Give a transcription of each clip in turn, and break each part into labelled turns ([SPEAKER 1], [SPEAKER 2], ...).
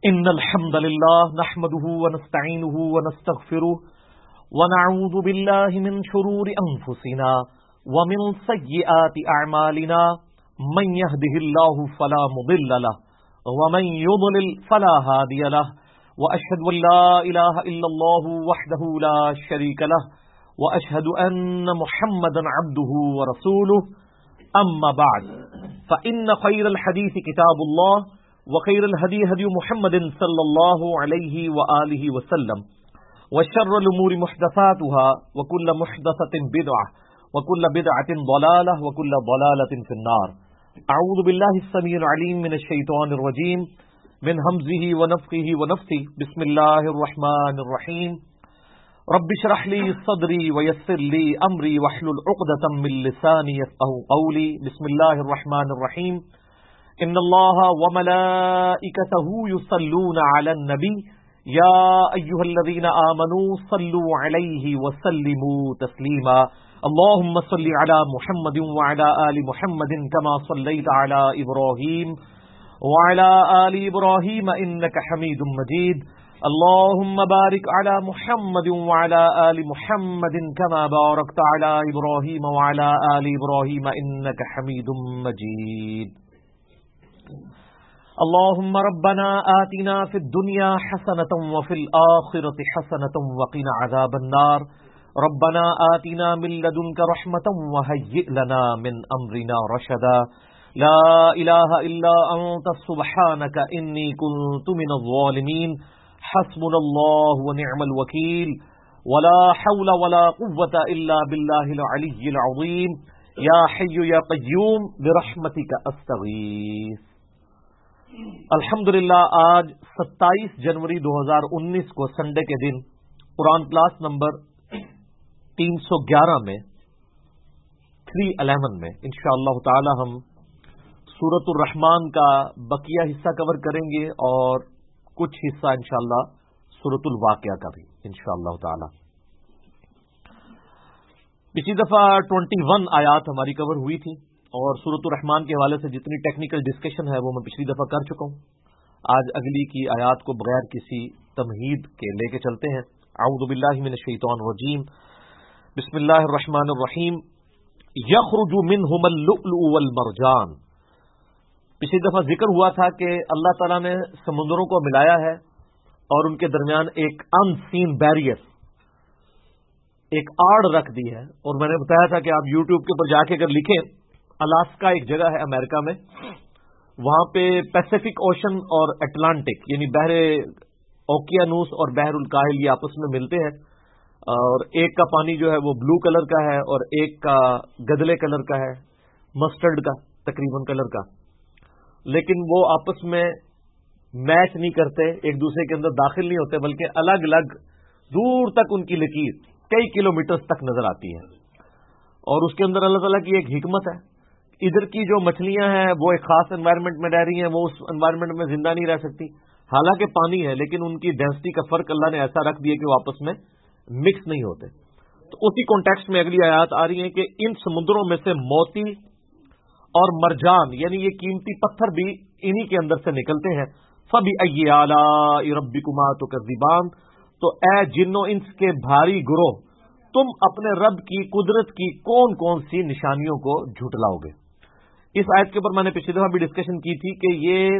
[SPEAKER 1] إن الحمد لله نحمده ونستعينه ونستغفره ونعوذ بالله من شرور أنفسنا ومن سيئات أعمالنا من يهده الله فلا مضل له ومن يضلل فلا هادي له وأشهد أن لا إله إلا الله وحده لا شريك له وأشهد أن محمدا عبده ورسوله أما بعد فإن خير الحديث كتاب الله وخير الهدي هدي محمد صلى الله عليه وآله وسلم وشر الأمور محدثاتها وكل محدثة بدعة وكل بدعة ضلالة وكل ضلالة في النار. أعوذ بالله السميع العليم من الشيطان الرجيم من همزه ونفخه ونفثه. بسم الله الرحمن الرحيم. رب اشرح لي صدري ويسر لي أمري واحلل عقدة من لساني يفقهوا قولي. بسم الله الرحمن الرحيم. ان اللہ وملائکتہ یصلون علی النبی یا ایھا الذین آمنوا صلوا علیہ وسلموا تسلیما. اللهم صل علی محمد وعلى آل محمد كما صلیت علی ابراہیم وعلى آل ابراہیم انک حمید مجید. اللهم بارک علی محمد وعلى آل محمد كما بارکت علی ابراہیم وعلى آل ابراہیم انک حمید مجید. اللهم ربنا آتنا في الدنيا حسنة وفي الآخرة حسنة وقنا عذاب النار. ربنا آتنا من لدنك رحمة وهيئ لنا من أمرنا رشدا. لا إله إلا أنت سبحانك إني كنت من الظالمين. حسبنا الله ونعم الوكيل ولا حول ولا قوة إلا بالله العلي العظيم. يا حي يا قيوم برحمتك أستغيث. الحمدللہ آج 27 جنوری 2019 کو سنڈے کے دن قرآن کلاس نمبر 311 میں 311 میں انشاءاللہ تعالی ہم سورۃ الرحمن کا بقیہ حصہ کور کریں گے اور کچھ حصہ انشاءاللہ سورۃ الواقعہ کا بھی انشاءاللہ تعالی. پچھلی دفعہ 21 آیات ہماری کور ہوئی تھی اور سورۃ الرحمن کے حوالے سے جتنی ٹیکنیکل ڈسکشن ہے وہ میں پچھلی دفعہ کر چکا ہوں. آج اگلی کی آیات کو بغیر کسی تمہید کے لے کے چلتے ہیں. اعوذ باللہ من الشیطان الرجیم. بسم اللہ الرحمن الرحیم. یخرج منہم اللؤلؤ والمرجان. پچھلی دفعہ ذکر ہوا تھا کہ اللہ تعالیٰ نے سمندروں کو ملایا ہے اور ان کے درمیان ایک ان سین بیریئر، ایک آڑ رکھ دی ہے. اور میں نے بتایا تھا کہ آپ یوٹیوب کے اوپر جا کے اگر لکھیں، الاسکا ایک جگہ ہے امریکہ میں، وہاں پہ پیسیفک اوشن اور اٹلانٹک یعنی بحر اوکیانوس اور بحر الکاہل یہ آپس میں ملتے ہیں، اور ایک کا پانی جو ہے وہ بلو کلر کا ہے اور ایک کا گدلے کلر کا ہے، مسٹرڈ کا تقریباً کلر کا، لیکن وہ آپس میں میچ نہیں کرتے، ایک دوسرے کے اندر داخل نہیں ہوتے، بلکہ الگ الگ دور تک ان کی لکیر کئی کلومیٹرز تک نظر آتی ہے. اور اس کے اندر اللہ تعالیٰ کی ایک حکمت ہے. ادھر کی جو مچھلیاں ہیں وہ ایک خاص انوائرمنٹ میں رہ رہی ہیں، وہ اس انوائرمنٹ میں زندہ نہیں رہ سکتی، حالانکہ پانی ہے، لیکن ان کی ڈینسٹی کا فرق اللہ نے ایسا رکھ دیا کہ وہ آپس میں مکس نہیں ہوتے. تو اسی کانٹیکسٹ میں اگلی آیات آ رہی ہیں کہ ان سمندروں میں سے موتی اور مرجان یعنی یہ قیمتی پتھر بھی انہی کے اندر سے نکلتے ہیں. فَبِأَيِّ آلَاءِ رَبِّكُمَا تُكَذِّبَانِ. تو اے جن و انس کے بھاری گروہ، تم اپنے رب کی قدرت کی کون کون سی نشانیوں کو جھٹلاؤ گے. اس آیت کے اوپر میں نے پچھلی دفعہ بھی ڈسکشن کی تھی کہ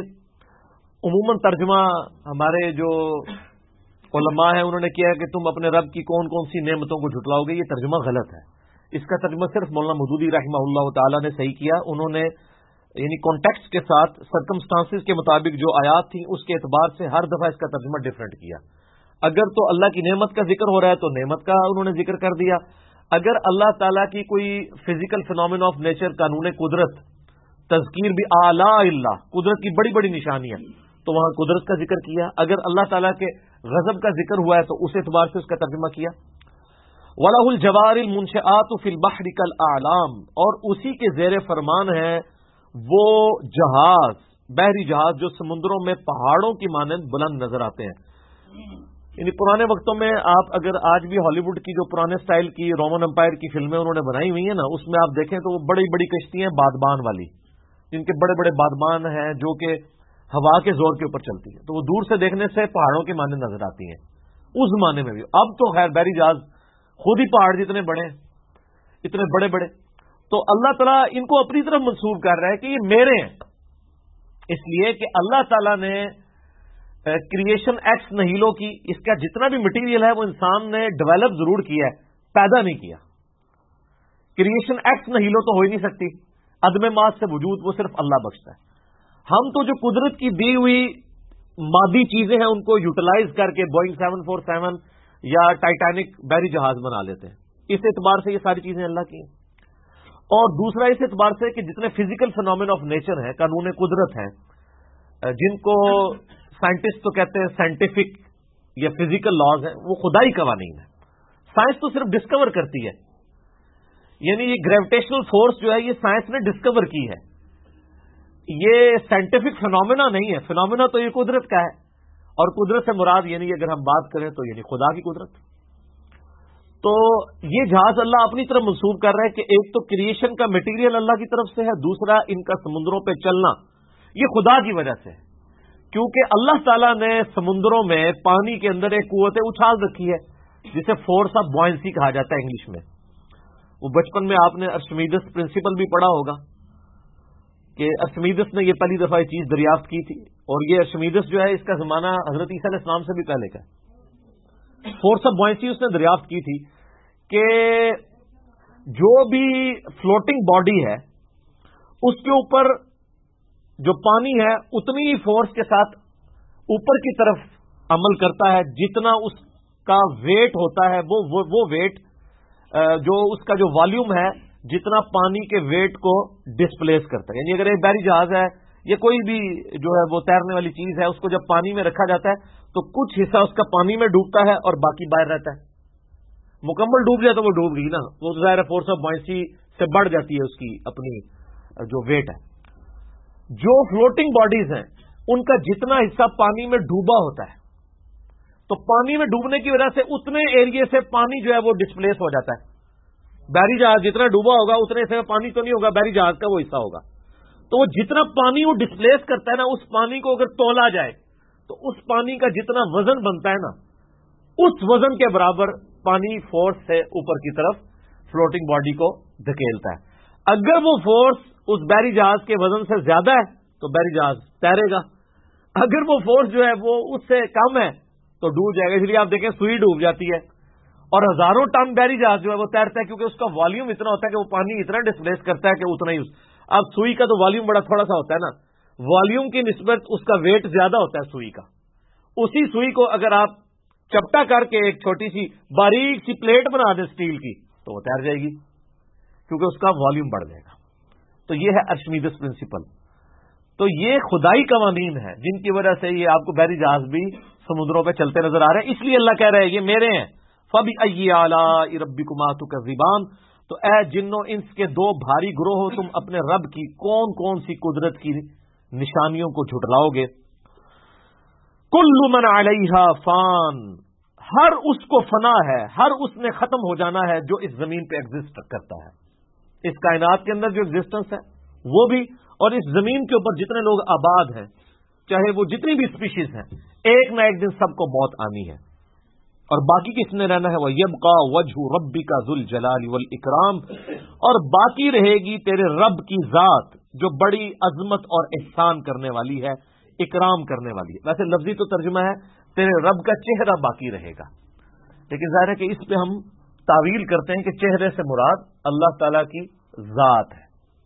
[SPEAKER 1] یہ عموماً ترجمہ ہمارے جو علماء ہیں انہوں نے کیا ہے کہ تم اپنے رب کی کون کون سی نعمتوں کو جھٹلاؤ گے. یہ ترجمہ غلط ہے. اس کا ترجمہ صرف مولانا مودودی رحمہ اللہ تعالی نے صحیح کیا. انہوں نے یعنی کانٹیکسٹ کے ساتھ سرکمسٹانسز کے مطابق جو آیات تھیں اس کے اعتبار سے ہر دفعہ اس کا ترجمہ ڈفرینٹ کیا. اگر تو اللہ کی نعمت کا ذکر ہو رہا ہے تو نعمت کا انہوں نے ذکر کر دیا. اگر اللہ تعالیٰ کی کوئی فزیکل فینومین آف نیچر قانون قدرت تذکیر بھی اعلیٰ اللہ قدرت کی بڑی بڑی نشانیاں تو وہاں قدرت کا ذکر کیا. اگر اللہ تعالیٰ کے غضب کا ذکر ہوا ہے تو اس اعتبار سے اس کا ترجمہ کیا. وَلَهُ الْجَوَارِ الْمُنْشَآتُ فِي الْبَحْرِ كَالْأَعْلَامِ. اور اسی کے زیر فرمان ہے وہ جہاز، بحری جہاز جو سمندروں میں پہاڑوں کی مانند بلند نظر آتے ہیں. یعنی پرانے وقتوں میں آپ اگر آج بھی ہالی ووڈ کی جو پرانے سٹائل کی رومن امپائر کی فلمیں انہوں نے بنائی ہوئی ہیں نا، اس میں آپ دیکھیں تو وہ بڑی بڑی کشتیاں بادبان والی، جن کے بڑے بڑے بادبان ہیں جو کہ ہوا کے زور کے اوپر چلتی ہے، تو وہ دور سے دیکھنے سے پہاڑوں کے مانند نظر آتی ہیں اس زمانے میں بھی۔ اب تو خیر بحری جہاز خود ہی پہاڑ جتنے بڑے ہیں، اتنے بڑے بڑے، تو اللہ تعالیٰ ان کو اپنی طرف منسوب کر رہا ہے کہ یہ میرے ہیں، اس لیے کہ اللہ تعالیٰ نے کریشن ایکس نہیلو کی، اس کا جتنا بھی مٹیریل ہے وہ انسان نے ڈیولپ ضرور کیا ہے، پیدا نہیں کیا۔ کریشن ایکس نہیلو تو ہو ہی نہیں سکتی، عدم ماس سے وجود وہ صرف اللہ بخشتا ہے۔ ہم تو جو قدرت کی دی ہوئی مادی چیزیں ہیں ان کو یوٹیلائز کر کے بوئنگ 747 یا ٹائٹینک بحری جہاز بنا لیتے ہیں، اس اعتبار سے یہ ساری چیزیں اللہ کی ہیں۔ اور دوسرا اس اعتبار سے کہ جتنے فزیکل فینومین آف نیچر ہیں، قانون قدرت ہیں، جن کو سائنٹسٹ تو کہتے ہیں سائنٹیفک یا فزیکل لاز ہیں، وہ خدائی قوانین ہیں۔ سائنس تو صرف ڈسکور کرتی ہے، یعنی یہ گریویٹیشنل فورس جو ہے یہ سائنس نے ڈسکور کی ہے، یہ سائنٹیفک فینومینا نہیں ہے، فینومینا تو یہ قدرت کا ہے، اور قدرت سے مراد یعنی اگر ہم بات کریں تو یعنی خدا کی قدرت۔ تو یہ جہاز اللہ اپنی طرف منسوب کر رہا ہے کہ ایک تو کریشن کا مٹیریل اللہ کی طرف سے ہے، دوسرا ان کا سمندروں پہ چلنا یہ خدا کی وجہ سے ہے، کیونکہ اللہ تعالیٰ نے سمندروں میں پانی کے اندر ایک قوت اچھال رکھی ہے جسے فورس آف بوئنسی کہا جاتا ہے انگلش میں۔ وہ بچپن میں آپ نے ارشمیدس پرنسپل بھی پڑھا ہوگا کہ ارشمیدس نے یہ پہلی دفعہ یہ چیز دریافت کی تھی، اور یہ ارشمیدس جو ہے اس کا زمانہ حضرت عیسیٰ علیہ السلام سے بھی پہلے کا ہے۔ فورس آف بوئنسی اس نے دریافت کی تھی کہ جو بھی فلوٹنگ باڈی ہے اس کے اوپر جو پانی ہے اتنی ہی فورس کے ساتھ اوپر کی طرف عمل کرتا ہے، جتنا اس کا ویٹ ہوتا ہے وہ ویٹ جو اس کا جو والیوم ہے جتنا پانی کے ویٹ کو ڈسپلیس کرتا ہے۔ یعنی اگر ایک بحری جہاز ہے یا کوئی بھی جو ہے وہ تیرنے والی چیز ہے، اس کو جب پانی میں رکھا جاتا ہے تو کچھ حصہ اس کا پانی میں ڈوبتا ہے اور باقی باہر رہتا ہے۔ مکمل ڈوب جائے تو وہ ڈوب گئی نا، وہ ظاہر فورس آف بوئنسی سے بڑھ جاتی ہے اس کی اپنی جو ویٹ ہے۔ جو فلوٹنگ باڈیز ہیں ان کا جتنا حصہ پانی میں ڈوبا ہوتا ہے تو پانی میں ڈوبنے کی وجہ سے اتنے ایریے سے پانی جو ہے وہ ڈسپلیس ہو جاتا ہے۔ بحری جہاز جتنا ڈوبا ہوگا اتنے حصے میں پانی تو نہیں ہوگا، بحری جہاز کا وہ حصہ ہوگا، تو وہ جتنا پانی وہ ڈسپلیس کرتا ہے نا، اس پانی کو اگر تولا جائے تو اس پانی کا جتنا وزن بنتا ہے نا، اس وزن کے برابر پانی فورس سے اوپر کی طرف فلوٹنگ باڈی کو دھکیلتا ہے۔ اگر وہ فورس اس بحری جہاز کے وزن سے زیادہ ہے تو بحری جہاز تیرے گا، اگر وہ فورس جو ہے وہ اس سے کم ہے تو ڈوب جائے گا۔ اس لیے آپ دیکھیں سوئی ڈوب جاتی ہے اور ہزاروں ٹن بحری جہاز جو ہے وہ تیرتا ہے، کیونکہ اس کا والیوم اتنا ہوتا ہے کہ وہ پانی اتنا ڈسپلیس کرتا ہے کہ اتنا ہی اب سوئی کا تو والیوم بڑا تھوڑا سا ہوتا ہے نا، والیوم کی نسبت اس کا ویٹ زیادہ ہوتا ہے سوئی کا۔ اسی سوئی کو اگر آپ چپٹا کر کے ایک چھوٹی سی باریک سی پلیٹ بنا دیں اسٹیل کی تو وہ تیر جائے گی، کیونکہ اس کا والیوم بڑھ جائے گا۔ تو یہ ہے ارشمیدس پرنسپل۔ تو یہ خدائی قوانین ہیں جن کی وجہ سے یہ آپ کو بحری جہاز بھی سمندروں پہ چلتے نظر آ رہے ہیں، اس لیے اللہ کہہ رہے ہیں یہ میرے ہیں۔ فَبِأَيِّ آلَاءِ رَبِّكُمَا تُكَذِّبَانِ، تو اے جنوں انس کے دو بھاری گروہ ہو، تم اپنے رب کی کون کون سی قدرت کی نشانیوں کو جھٹلاؤ گے۔ کل من علیہا فان، ہر اس کو فنا ہے، ہر اس نے ختم ہو جانا ہے جو اس زمین پہ ایگزسٹ کرتا ہے، اس کائنات کے اندر جو ایگزسٹنس ہے وہ بھی، اور اس زمین کے اوپر جتنے لوگ آباد ہیں چاہے وہ جتنی بھی اسپیشیز ہیں، ایک نہ ایک دن سب کو موت آنی ہے، اور باقی کس نے رہنا ہے؟ وَيَبْقَى وَجْهُ رَبِّكَ ذُو الْجَلَالِ وَالْإِكْرَامِ، اور باقی رہے گی تیرے رب کی ذات جو بڑی عظمت اور احسان کرنے والی ہے، اکرام کرنے والی ہے۔ ویسے لفظی تو ترجمہ ہے تیرے رب کا چہرہ باقی رہے گا، لیکن ظاہر ہے کہ اس پہ ہم تعویل کرتے ہیں کہ چہرے سے مراد اللہ تعالی کی ذات ہے۔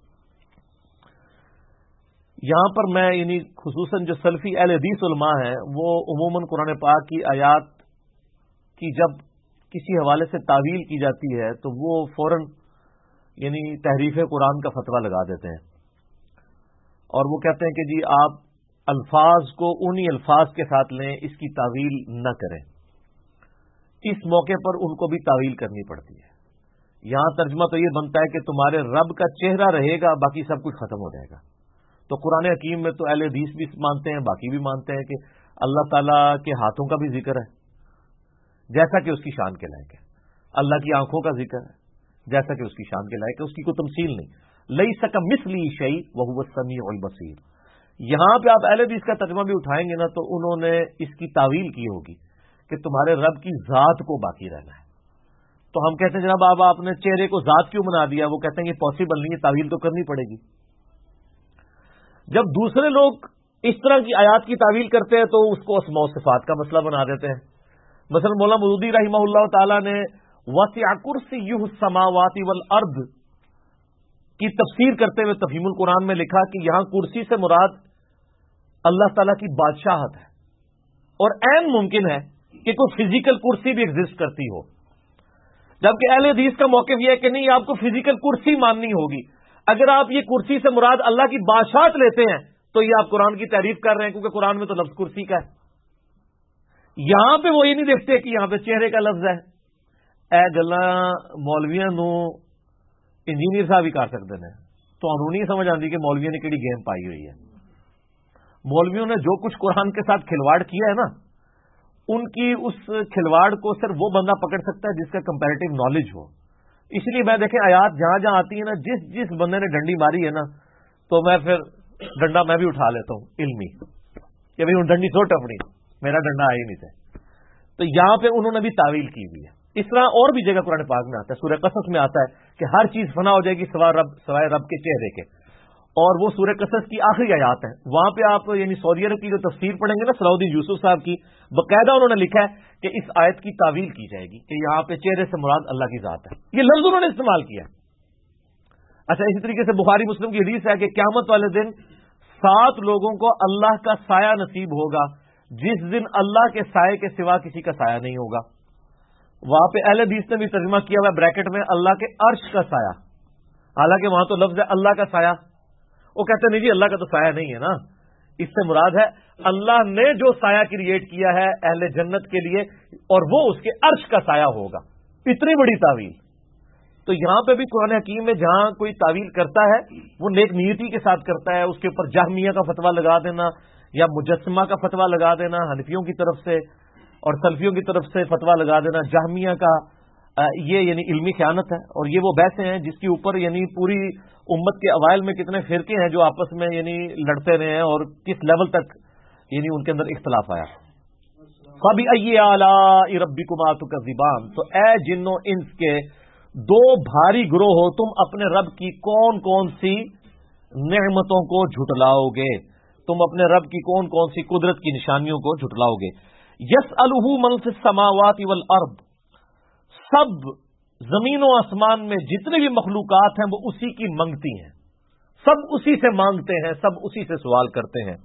[SPEAKER 1] یہاں پر میں یعنی خصوصاً جو سلفی اہل حدیث علماء ہیں وہ عموماً قرآن پاک کی آیات کی جب کسی حوالے سے تعویل کی جاتی ہے تو وہ فوراً یعنی تحریف قرآن کا فتویٰ لگا دیتے ہیں، اور وہ کہتے ہیں کہ جی آپ الفاظ کو انہی الفاظ کے ساتھ لیں، اس کی تعویل نہ کریں۔ اس موقع پر ان کو بھی تعویل کرنی پڑتی ہے۔ یہاں ترجمہ تو یہ بنتا ہے کہ تمہارے رب کا چہرہ رہے گا، باقی سب کچھ ختم ہو جائے گا۔ تو قرآن حکیم میں تو اہل حدیث بھی مانتے ہیں، باقی بھی مانتے ہیں کہ اللہ تعالیٰ کے ہاتھوں کا بھی ذکر ہے جیسا کہ اس کی شان کے لائق ہے، اللہ کی آنکھوں کا ذکر ہے جیسا کہ اس کی شان کے لائق ہے، اس کی کوئی تمثیل نہیں۔ لیس کمثلہ شیء وہو السمیع البصیر، یہاں پہ آپ اہل حدیث کا ترجمہ بھی اٹھائیں گے نا تو انہوں نے اس کی تعویل کی ہوگی کہ تمہارے رب کی ذات کو باقی رہنا ہے. تو ہم کہتے ہیں جناب آپ نے چہرے کو ذات کیوں بنا دیا؟ وہ کہتے ہیں یہ پاسبل نہیں ہے، تعویل تو کرنی پڑے گی. جب دوسرے لوگ اس طرح کی آیات کی تعویل کرتے ہیں تو اس کو اسماء و صفات کا مسئلہ بنا دیتے ہیں. مثلا مولانا مودودی رحمہ اللہ تعالی نے وسع کرسیہ السماوات والارض کی تفسیر کرتے ہوئے تفہیم القرآن میں لکھا کہ یہاں کرسی سے مراد اللہ تعالیٰ کی بادشاہت ہے، اور عین ممکن ہے کہ کوئی فزیکل کرسی بھی ایگزسٹ کرتی ہو، جبکہ اہل حدیث کا موقف یہ ہے کہ نہیں، آپ کو فزیکل کرسی ماننی ہوگی. اگر آپ یہ کرسی سے مراد اللہ کی بادشاہت لیتے ہیں تو یہ آپ قرآن کی تعریف کر رہے ہیں، کیونکہ قرآن میں تو لفظ کرسی کا ہے. یہاں پہ وہ یہ نہیں دیکھتے کہ یہاں پہ چہرے کا لفظ ہے. اے گلا مولویاں نو انجینئر صاحب ہی کر سکتے ہیں، تو انہوں نہیں سمجھ آتی کہ مولویوں نے کیڑی گیم پائی ہوئی ہے. مولویوں نے جو کچھ قرآن کے ساتھ کھلواڑ کیا ہے نا، ان کی اس کھلواڑ کو صرف وہ بندہ پکڑ سکتا ہے جس کا کمپیریٹو نالج ہو. اس لیے میں دیکھیں آیات جہاں جہاں آتی ہے نا، جس بندے نے ڈنڈی ماری ہے نا، تو میں پھر ڈنڈا میں بھی اٹھا لیتا ہوں علمی کہ بھائی ڈنڈی سوٹ اپنی، میرا ڈنڈا آئی نہیں تھا. تو یہاں پہ انہوں نے بھی تعویل کی ہوئی ہے. اس طرح اور بھی جگہ قرآن پاک میں آتا ہے، سورہ قصص میں آتا ہے کہ ہر چیز فنا ہو جائے گی سوائے رب کے چہرے کے، اور وہ سورہ قصص کی آخری آیات ہے. وہاں پہ آپ یعنی سعودی عرب کی جو تفسیر پڑھیں گے نا، صلاح الدین یوسف صاحب کی، باقاعدہ انہوں نے لکھا ہے کہ اس آیت کی تعویل کی جائے گی کہ یہاں پہ چہرے سے مراد اللہ کی ذات ہے. یہ لفظ انہوں نے استعمال کیا. اچھا، اسی طریقے سے بخاری مسلم کی حدیث ہے کہ قیامت والے دن 7 لوگوں کو اللہ کا سایہ نصیب ہوگا جس دن اللہ کے سائے کے سوا کسی کا سایہ نہیں ہوگا. وہاں پہ اہل حدیث نے بھی ترجمہ کیا ہوا بریکٹ میں اللہ کے عرش کا سایہ، حالانکہ وہاں تو لفظ ہے اللہ کا سایہ. وہ کہتے ہیں نہیں جی، اللہ کا تو سایہ نہیں ہے نا، اس سے مراد ہے اللہ نے جو سایہ کریٹ کیا ہے اہل جنت کے لیے، اور وہ اس کے عرش کا سایہ ہوگا. اتنی بڑی تعویل. تو یہاں پہ بھی قرآن حکیم میں جہاں کوئی تعویل کرتا ہے وہ نیک نیتی کے ساتھ کرتا ہے. اس کے اوپر جہمیہ کا فتویٰ لگا دینا یا مجسمہ کا فتویٰ لگا دینا حنفیوں کی طرف سے اور سلفیوں کی طرف سے فتویٰ لگا دینا جہمیہ کا، یہ یعنی علمی خیانت ہے. اور یہ وہ بحثیں ہیں جس کے اوپر یعنی پوری امت کے اوائل میں کتنے فرقے ہیں جو آپس میں یعنی لڑتے رہے ہیں اور کس لیول تک یعنی ان کے اندر اختلاف آیا. فَبِأَيِّ آلَاءِ رَبِّكُمَا تُكَذِّبَانِ، تو اے جنوں انس کے 2 بھاری گروہ ہو، تم اپنے رب کی کون کون سی نعمتوں کو جھٹلاؤ گے، تم اپنے رب کی کون کون سی قدرت کی نشانیوں کو جھٹلاؤ گے. یسألہ من فی السماوات والارض، سب زمین و آسمان میں جتنے بھی مخلوقات ہیں وہ اسی کی منگتی ہیں، سب اسی سے مانگتے ہیں، سب اسی سے سوال کرتے ہیں.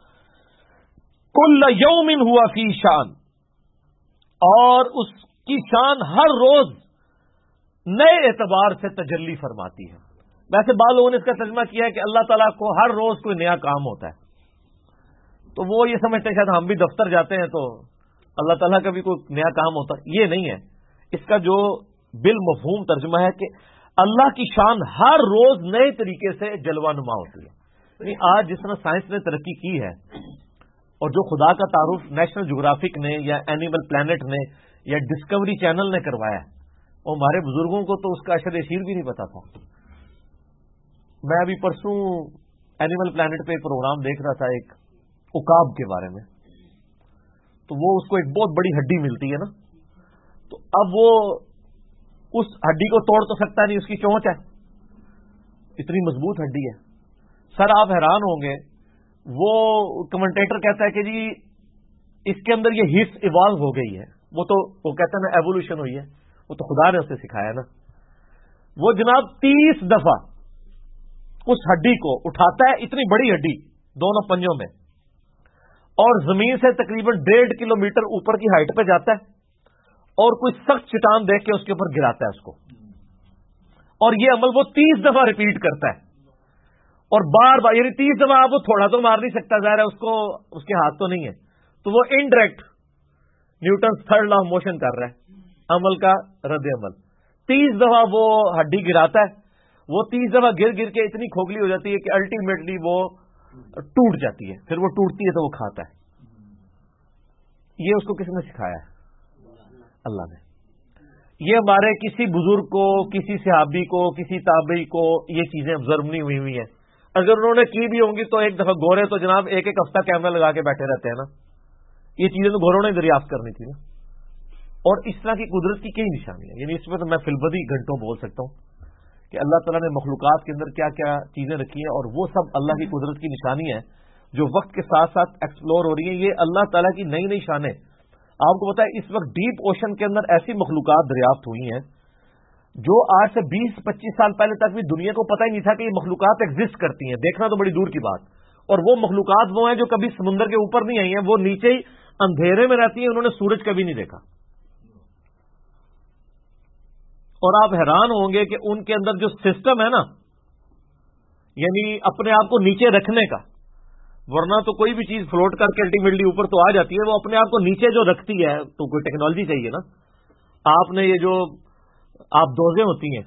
[SPEAKER 1] کل یوم ہوا فی شان، اور اس کی شان ہر روز نئے اعتبار سے تجلی فرماتی ہے. ویسے بعض لوگوں نے اس کا ترجمہ کیا ہے کہ اللہ تعالیٰ کو ہر روز کوئی نیا کام ہوتا ہے، تو وہ یہ سمجھتے ہیں شاید ہم بھی دفتر جاتے ہیں تو اللہ تعالیٰ کا بھی کوئی نیا کام ہوتا ہے. یہ نہیں ہے. اس کا جو بالمفہوم ترجمہ ہے کہ اللہ کی شان ہر روز نئے طریقے سے جلوہ نما ہوتی ہے. یعنی آج جس طرح سائنس نے ترقی کی ہے اور جو خدا کا تعارف نیشنل جغرافک نے یا اینیمل پلانٹ نے یا ڈسکوری چینل نے کروایا ہے، اور ہمارے بزرگوں کو تو اس کا اشر شیر بھی نہیں پتا تھا. میں ابھی پرسوں اینیمل پلانٹ پہ ایک پروگرام دیکھ رہا تھا ایک عقاب کے بارے میں، تو وہ اس کو ایک بہت بڑی ہڈی ملتی ہے نا، تو اب وہ اس ہڈی کو توڑ تو سکتا نہیں، اس کی چونچ ہے، اتنی مضبوط ہڈی ہے. سر آپ حیران ہوں گے، وہ کمنٹیٹر کہتا ہے کہ جی اس کے اندر یہ حص ایوالو ہو گئی ہے. وہ کہتا ہے نا ایوولوشن ہوئی ہے، وہ تو خدا نے اسے سکھایا نا. وہ جناب 30 دفعہ اس ہڈی کو اٹھاتا ہے، اتنی بڑی ہڈی دونوں پنجوں میں، اور زمین سے تقریباً 1.5 کلومیٹر اوپر کی ہائٹ پہ جاتا ہے اور کوئی سخت چٹان دیکھ کے اس کے اوپر گراتا ہے اس کو، اور یہ عمل وہ 30 دفعہ ریپیٹ کرتا ہے. اور بار بار یعنی 30 دفعہ آپ وہ تھوڑا تو مار نہیں سکتا، ظاہر ہے اس کو اس کے ہاتھ تو نہیں ہے، تو وہ indirect Newton's 3rd law of motion کر رہا ہے، عمل کا رد عمل. 30 دفعہ وہ ہڈی گراتا ہے، وہ 30 دفعہ گر گر کے اتنی کھوکھلی ہو جاتی ہے کہ الٹیمیٹلی وہ ٹوٹ جاتی ہے. پھر وہ ٹوٹتی ہے تو وہ کھاتا ہے. یہ اس کو کس نے سکھایا ہے؟ اللہ نے. یہ ہمارے کسی بزرگ کو، کسی صحابی کو، کسی تابعی کو یہ چیزیں آبزرو نہیں ہوئی ہیں. اگر انہوں نے کی بھی ہوں گی تو ایک دفعہ گورے تو جناب ایک ایک ہفتہ کیمرہ لگا کے بیٹھے رہتے ہیں نا. یہ چیزیں تو گوروں نے دریافت کرنی تھی نا. اور اس طرح کی قدرت کی کئی نشانی ہے. یعنی اس میں تو میں فی البدی گھنٹوں بول سکتا ہوں کہ اللہ تعالیٰ نے مخلوقات کے اندر کیا کیا چیزیں رکھی ہیں, اور وہ سب اللہ کی قدرت کی نشانی ہے جو وقت کے ساتھ ساتھ ایکسپلور ہو رہی ہیں. یہ اللہ تعالیٰ کی نئی نئی شانیں. آپ کو پتا ہے اس وقت ڈیپ اوشن کے اندر ایسی مخلوقات دریافت ہوئی ہیں جو آج سے 20-25 سال پہلے تک بھی دنیا کو پتہ ہی نہیں تھا کہ یہ مخلوقات ایگزسٹ کرتی ہیں. دیکھنا تو بڑی دور کی بات. اور وہ مخلوقات وہ ہیں جو کبھی سمندر کے اوپر نہیں آئی ہیں, وہ نیچے ہی اندھیرے میں رہتی ہیں, انہوں نے سورج کبھی نہیں دیکھا. اور آپ حیران ہوں گے کہ ان کے اندر جو سسٹم ہے نا, یعنی اپنے آپ کو نیچے رکھنے کا, ورنہ تو کوئی بھی چیز فلوٹ کر کے الٹیمیٹلی اوپر تو آ جاتی ہے, وہ اپنے آپ کو نیچے جو رکھتی ہے تو کوئی ٹیکنالوجی چاہیے نا. آپ نے یہ جو آپ دوزیں ہوتی ہیں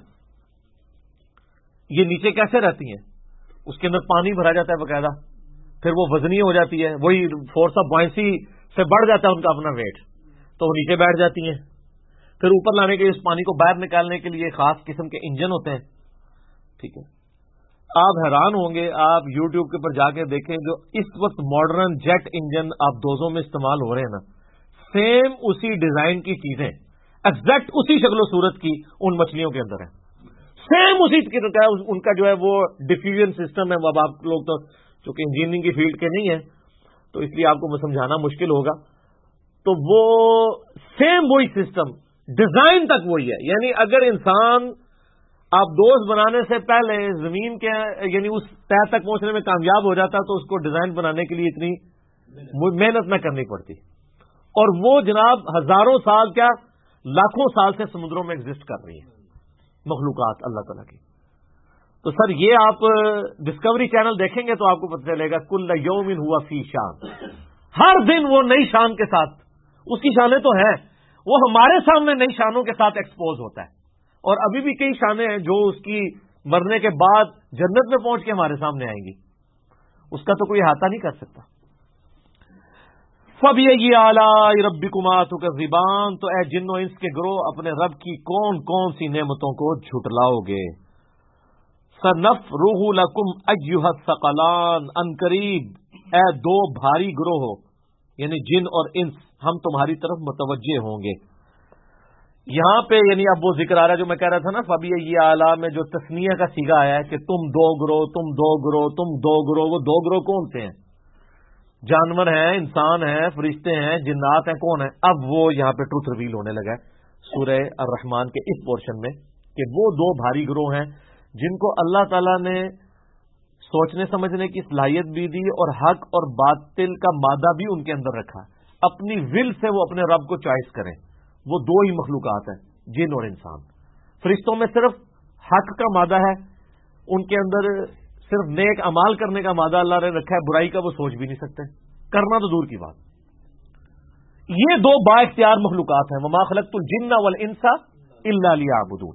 [SPEAKER 1] یہ نیچے کیسے رہتی ہیں؟ اس کے اندر پانی بھرا جاتا ہے باقاعدہ, پھر وہ وزنی ہو جاتی ہے, وہی فورس آف بوئنسی سے بڑھ جاتا ہے ان کا اپنا ویٹ, تو وہ نیچے بیٹھ جاتی ہیں. پھر اوپر لانے کے لیے اس پانی کو باہر نکالنے کے لیے خاص قسم کے انجن ہوتے ہیں. ٹھیک ہے, آپ حیران ہوں گے, آپ یوٹیوب کے اوپر جا کے دیکھیں جو اس وقت ماڈرن جیٹ انجن آپ دوزوں میں استعمال ہو رہے ہیں نا, سیم اسی ڈیزائن کی چیزیں ایگزیکٹ اسی شکل و صورت کی ان مچھلیوں کے اندر ہے. سیم اسی کا ان کا جو ہے وہ ڈیفیوژن سسٹم ہے. اب آپ لوگ تو چونکہ انجینئرنگ کی فیلڈ کے نہیں ہیں تو اس لیے آپ کو سمجھانا مشکل ہوگا. تو وہ سیم وہی سسٹم, ڈیزائن تک وہی ہے. یعنی اگر انسان آپ دوست بنانے سے پہلے زمین کے یعنی اس طے تک پہنچنے میں کامیاب ہو جاتا تو اس کو ڈیزائن بنانے کے لیے اتنی محنت نہ کرنی پڑتی. اور وہ جناب ہزاروں سال کیا لاکھوں سال سے سمندروں میں ایگزسٹ کر رہی ہیں مخلوقات اللہ تعالیٰ کی. تو سر یہ آپ ڈسکوری چینل دیکھیں گے تو آپ کو پتہ چلے گا کل یوم ہوا فی شان, ہر دن وہ نئی شان کے ساتھ, اس کی شانیں تو ہیں, وہ ہمارے سامنے نئی شانوں کے ساتھ ایکسپوز ہوتا ہے. اور ابھی بھی کئی شانیں ہیں جو اس کی مرنے کے بعد جنت میں پہنچ کے ہمارے سامنے آئیں گی, اس کا تو کوئی احاطہ نہیں کر سکتا. فَبِأَيِّ آلَاءِ رَبِّكُمَا تُكَذِّبَانِ, تو اے جن و انس کے گروہ اپنے رب کی کون کون سی نعمتوں کو جھٹلاؤ گے. سَنَفْرُغُ لَكُمْ أَيُّهَا الثَّقَلَانِ, ان قریب اے دو بھاری گروہ یعنی جن اور انس ہم تمہاری طرف متوجہ ہوں گے. یہاں پہ یعنی اب وہ ذکر آ رہا ہے جو میں کہہ رہا تھا نا فَبِأَيِّ آلَاء میں جو تثنیہ کا صیغہ آیا ہے کہ تم دو گروہ تم دو گروہ تم دو گروہ. وہ دو گروہ کون سے ہیں؟ جانور ہیں, انسان ہیں, فرشتے ہیں, جنات ہیں, کون ہیں؟ اب وہ یہاں پہ ٹروتھ ریویل ہونے لگا ہے سورہ الرحمن کے اس پورشن میں کہ وہ دو بھاری گروہ ہیں جن کو اللہ تعالیٰ نے سوچنے سمجھنے کی صلاحیت بھی دی اور حق اور باطل کا مادہ بھی ان کے اندر رکھا. اپنی ول سے وہ اپنے رب کو چوائس کریں. وہ دو ہی مخلوقات ہیں, جن اور انسان. فرشتوں میں صرف حق کا مادہ ہے, ان کے اندر صرف نیک امال کرنے کا مادہ اللہ نے رکھا ہے, برائی کا وہ سوچ بھی نہیں سکتے, کرنا تو دور کی بات. یہ دو با اختیار مخلوقات ہیں. وما خلقت الجن والانس الا لیعبدون.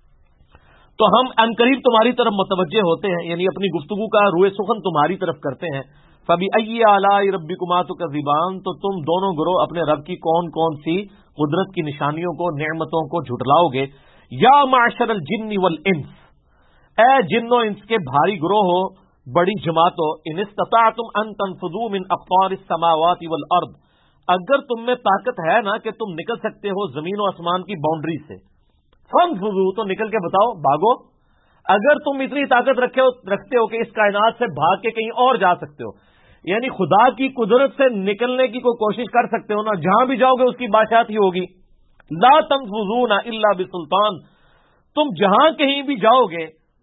[SPEAKER 1] تو ہم عنقریب تمہاری طرف متوجہ ہوتے ہیں, یعنی اپنی گفتگو کا روئے سخن تمہاری طرف کرتے ہیں. فَبِأَيِّ آلَاءِ رَبِّكُمَا تُكَذِّبَانِ, تو تم دونوں گروہ اپنے رب کی کون کون سی قدرت کی نشانیوں کو نعمتوں کو جھٹلاؤ گے. یا معشر الجن والانس, اے جن و انس کے بھاری گروہ ہو, بڑی جماعت ہو. ان استطعتم ان تنفذوا من اقطار السماوات والارض, اگر تم میں طاقت ہے نا کہ تم نکل سکتے ہو زمین و آسمان کی باؤنڈری سے, فانفذوا, تو نکل کے بتاؤ, بھاگو. اگر تم اتنی طاقت رکھتے ہو کہ اس کائنات سے بھاگ کے کہیں اور جا سکتے ہو, یعنی خدا کی قدرت سے نکلنے کی کوئی کوشش کر سکتے ہو نا, جہاں بھی جاؤ گے اس کی بادشاہت ہی ہوگی. لا تنفذون الا بسلطان, تم جہاں کہیں بھی جاؤ گے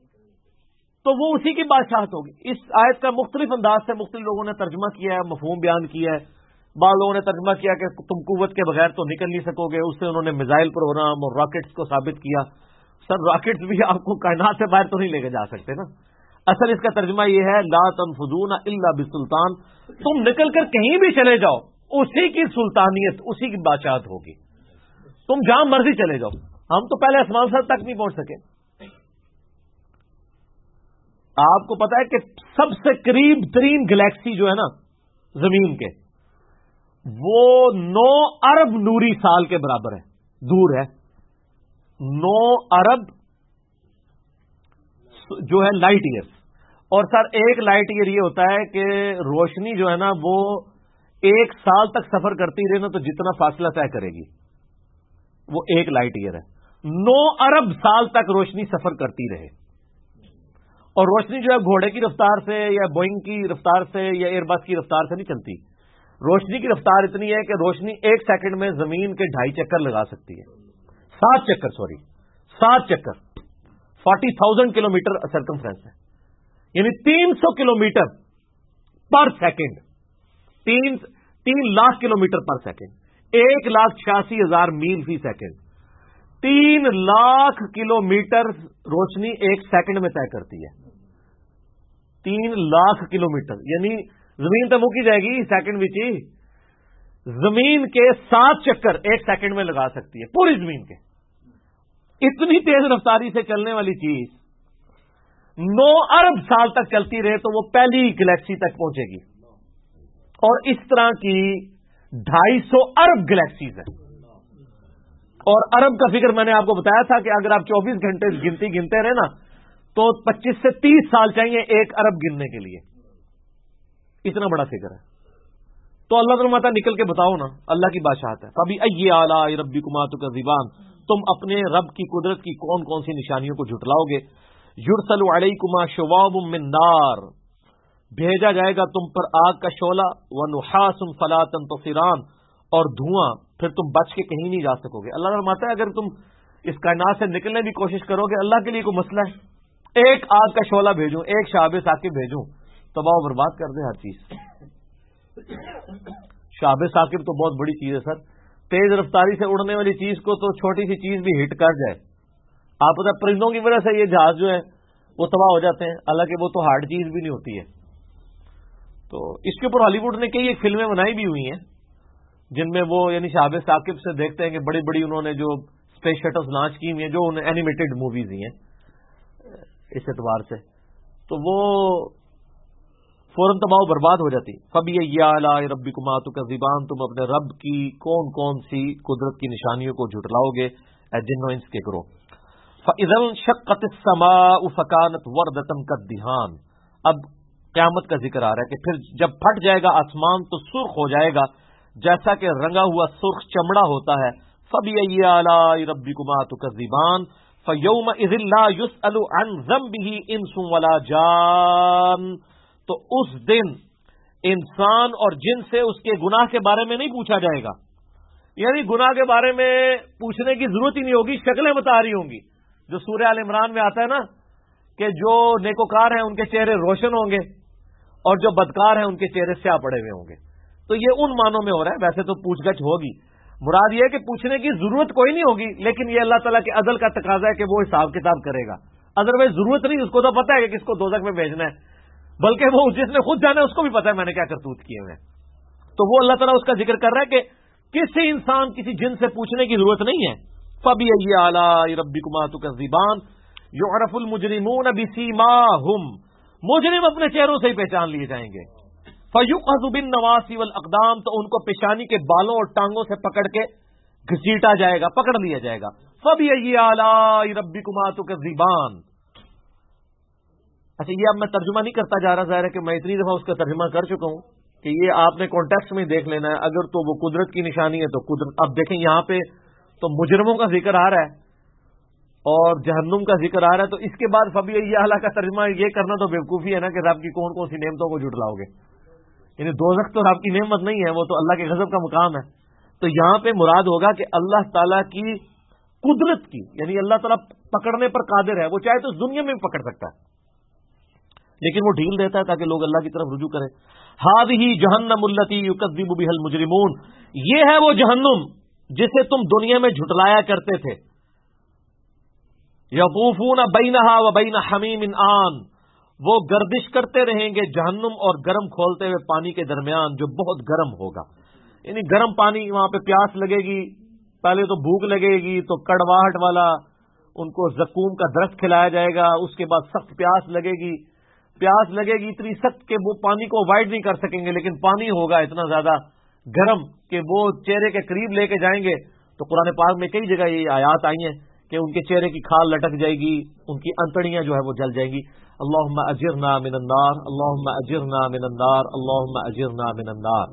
[SPEAKER 1] تو وہ اسی کی بادشاہت ہوگی. اس آیت کا مختلف انداز سے مختلف لوگوں نے ترجمہ کیا ہے, مفہوم بیان کیا ہے. بعض لوگوں نے ترجمہ کیا کہ تم قوت کے بغیر تو نکل نہیں سکو گے, اس سے انہوں نے میزائل پروگرام اور راکٹس کو ثابت کیا. سر راکٹس بھی آپ کو کائنات سے باہر تو نہیں لے کے جا سکتے نا. اصل اس کا ترجمہ یہ ہے لا تنفذون الا بسلطان, تم نکل کر کہیں بھی چلے جاؤ اسی کی سلطانیت اسی کی بادشاہت ہوگی, تم جہاں مرضی چلے جاؤ. ہم تو پہلے آسمان سر تک نہیں پہنچ سکے. آپ کو پتا ہے کہ سب سے قریب ترین گلیکسی جو ہے نا زمین کے, وہ 9 ارب نوری سال کے برابر ہے, دور ہے. 9 ارب جو ہے لائٹ ایئرس, اور سر ایک لائٹ ایئر یہ ہوتا ہے کہ روشنی جو ہے نا وہ 1 سال تک سفر کرتی رہے نا تو جتنا فاصلہ طے کرے گی وہ 1 لائٹ ایئر ہے. 9 ارب سال تک روشنی سفر کرتی رہے. اور روشنی جو ہے گھوڑے کی رفتار سے یا بوئنگ کی رفتار سے یا ایئر بس کی رفتار سے نہیں چلتی. روشنی کی رفتار اتنی ہے کہ روشنی 1 سیکنڈ میں زمین کے 2.5 چکر لگا سکتی ہے. 7 چکر 40,000 کلومیٹر سرکمفرنس ہے, یعنی 300 kilometre per second. 3 lakh kilometre per second, 1,86,000 mile فی سیکنڈ. 3 لاکھ کلومیٹر روشنی 1 سیکنڈ میں طے کرتی ہے. 3 لاکھ کلومیٹر یعنی زمین تو مکی جائے گی سیکنڈ وچ ہی. زمین کے 7 چکر 1 سیکنڈ میں لگا سکتی ہے, پوری زمین کے. اتنی تیز رفتاری سے چلنے والی چیز 9 ارب سال تک چلتی رہے تو وہ پہلی گلیکسی تک پہنچے گی. اور اس طرح کی 250 ارب گلیکسیز ہیں. اور ارب کا فکر میں نے آپ کو بتایا تھا کہ اگر آپ 24 گھنٹے گنتی گنتے رہے نا تو 25 سے 30 سال چاہیے 1 ارب گننے کے لیے. اتنا بڑا فکر ہے. تو اللہ تعالیٰ نکل کے بتاؤ نا, اللہ کی بادشاہت ہے. ابھی ای آلاء ربکما تکذبان, تم اپنے رب کی قدرت کی کون کون سی نشانیوں کو جھٹلاؤ گے. یرسل علیکما شواب من نار, بھیجا جائے گا تم پر آگ کا شعلہ, ونحاس فلا تنتصران, اور دھواں, پھر تم بچ کے کہیں نہیں جا سکو گے. اللہ فرماتا ہے اگر تم اس کائنات سے نکلنے کی کوشش کرو گے, اللہ کے لیے کوئی مسئلہ ہے. ایک آگ کا شعلہ بھیجوں, ایک شہاب ثاقب بھیجوں, تباہ و برباد کر دے ہر چیز. شہاب ثاقب تو بہت بڑی چیز ہے سر. تیز رفتاری سے اڑنے والی چیز کو تو چھوٹی سی چیز بھی ہٹ کر جائے. آپ پتہ پرندوں کی وجہ سے یہ جہاز جو ہے وہ تباہ ہو جاتے ہیں, حالانکہ وہ تو ہارڈ چیز بھی نہیں ہوتی ہے. تو اس کے اوپر ہالی ووڈ نے کئی ایک فلمیں بنائی بھی ہوئی ہیں جن میں وہ یعنی شہاب ثاقب سے دیکھتے ہیں کہ بڑی بڑی انہوں نے جو اسپیس شٹلز لانچ کی ہوئی ہیں, جو اینیمیٹڈ موویز ہی ہیں اس اعتبار سے, تو وہ فوراً تباہ و برباد ہو جاتی. فَبِأَيِّ آلَاءِ رَبِّكُمَا تُكَذِّبَانِ, تم اپنے رب کی کون کون سی قدرت کی نشانیوں کو جھٹلاؤ گے اے جن و انس کے گروہ. فَإِذَا انشَقَّتِ السَّمَاءُ فَكَانَتْ وَرْدَةً كَالدِّهَانِ, اب قیامت کا ذکر آ رہا ہے کہ پھر جب پھٹ جائے گا آسمان تو سرخ ہو جائے گا جیسا کہ رنگا ہوا سرخ چمڑا ہوتا ہے. فَبِأَيِّ آلَاءِ رَبِّكُمَا تُكَذِّبَانِ فَيَوْمَئِذٍ لَا يُسْأَلُ عَنْ ذَنبِهِ إِنسٌ وَلَا جَانٌ, تو اس دن انسان اور جن سے اس کے گناہ کے بارے میں نہیں پوچھا جائے گا. یعنی گناہ کے بارے میں پوچھنے کی ضرورت ہی نہیں ہوگی, شکلیں بتا رہی ہوں گی. جو سورہ آل عمران میں آتا ہے نا کہ جو نیکوکار ہیں ان کے چہرے روشن ہوں گے اور جو بدکار ہیں ان کے چہرے سیاہ پڑے ہوئے ہوں گے. تو یہ ان معنوں میں ہو رہا ہے. ویسے تو پوچھ گچھ ہوگی, مراد یہ ہے کہ پوچھنے کی ضرورت کوئی نہیں ہوگی, لیکن یہ اللہ تعالیٰ کے عدل کا تقاضا ہے کہ وہ حساب کتاب کرے گا. ادروائز ضرورت نہیں, اس کو تو پتہ ہے کہ کس کو دوزخ میں بھیجنا ہے, بلکہ وہ جس نے خود جانا ہے اس کو بھی پتا ہے میں نے کیا کرتوت کیے ہوئے. تو وہ اللہ تعالیٰ اس کا ذکر کر رہا ہے کہ کسی انسان کسی جن سے پوچھنے کی ضرورت نہیں ہے. فَبِأَيِّ آلَاءِ رَبِّكُمَا تُكَذِّبَانِ يُعْرَفُ الْمُجْرِمُونَ بِسِيمَاهُمْ, مجرم اپنے چہروں سے ہی پہچان لیے جائیں گے. فَيُؤْخَذُ بِالنَّوَاصِي وَالْأَقْدَامِ, تو ان کو پیشانی کے بالوں اور ٹانگوں سے پکڑ کے گھسیٹا جائے گا, پکڑ لیا جائے گا. فَبِأَيِّ آلَاءِ رَبِّكُمَا تُكَذِّبَانِ. اچھا یہ اب میں ترجمہ نہیں کرتا جا رہا, ظاہر ہے کہ میں اتنی دفعہ اس کا ترجمہ کر چکا ہوں کہ یہ آپ نے کانٹیکسٹ میں دیکھ لینا ہے. اگر تو وہ قدرت کی نشانی ہے تو قدرت. اب دیکھیں یہاں پہ تو مجرموں کا ذکر آ رہا ہے اور جہنم کا ذکر آ رہا ہے, تو اس کے بعد فبأيِّ آلاء کا ترجمہ یہ کرنا تو بیوقوفی ہے نا کہ رب کی کون کون سی نعمتوں کو جھٹلاؤ گے. یعنی دوزخ تو رب کی نعمت نہیں ہے, وہ تو اللہ کے غضب کا مقام ہے. تو یہاں پہ مراد ہوگا کہ اللہ تعالیٰ کی قدرت کی, یعنی اللہ تعالیٰ پکڑنے پر قادر ہے, وہ چاہے تو اس دنیا میں بھی پکڑ سکتا ہے لیکن وہ ڈھیل دیتا ہے تاکہ لوگ اللہ کی طرف رجوع کریں. هذه جہنم التي يكذب بها المجرمون, یہ ہے وہ جہنم جسے تم دنیا میں جھٹلایا کرتے تھے. یطوفون بینها وبین حمیم آن, وہ گردش کرتے رہیں گے جہنم اور گرم کھولتے ہوئے پانی کے درمیان جو بہت گرم ہوگا. یعنی گرم پانی, وہاں پہ پیاس لگے گی, پہلے تو بھوک لگے گی تو کڑواہٹ والا ان کو زقوم کا درخت کھلایا جائے گا, اس کے بعد سخت پیاس لگے گی اتنی سخت کہ وہ پانی کو اوائڈ نہیں کر سکیں گے, لیکن پانی ہوگا اتنا زیادہ گرم کہ وہ چہرے کے قریب لے کے جائیں گے. تو قرآن پاک میں کئی جگہ یہ آیات آئی ہیں کہ ان کے چہرے کی کھال لٹک جائے گی، ان کی انتڑیاں جو ہے وہ جل جائیں گی. اللہم اجرنا من النار، اللہم اجرنا من النار، اللہم اجرنا من النار.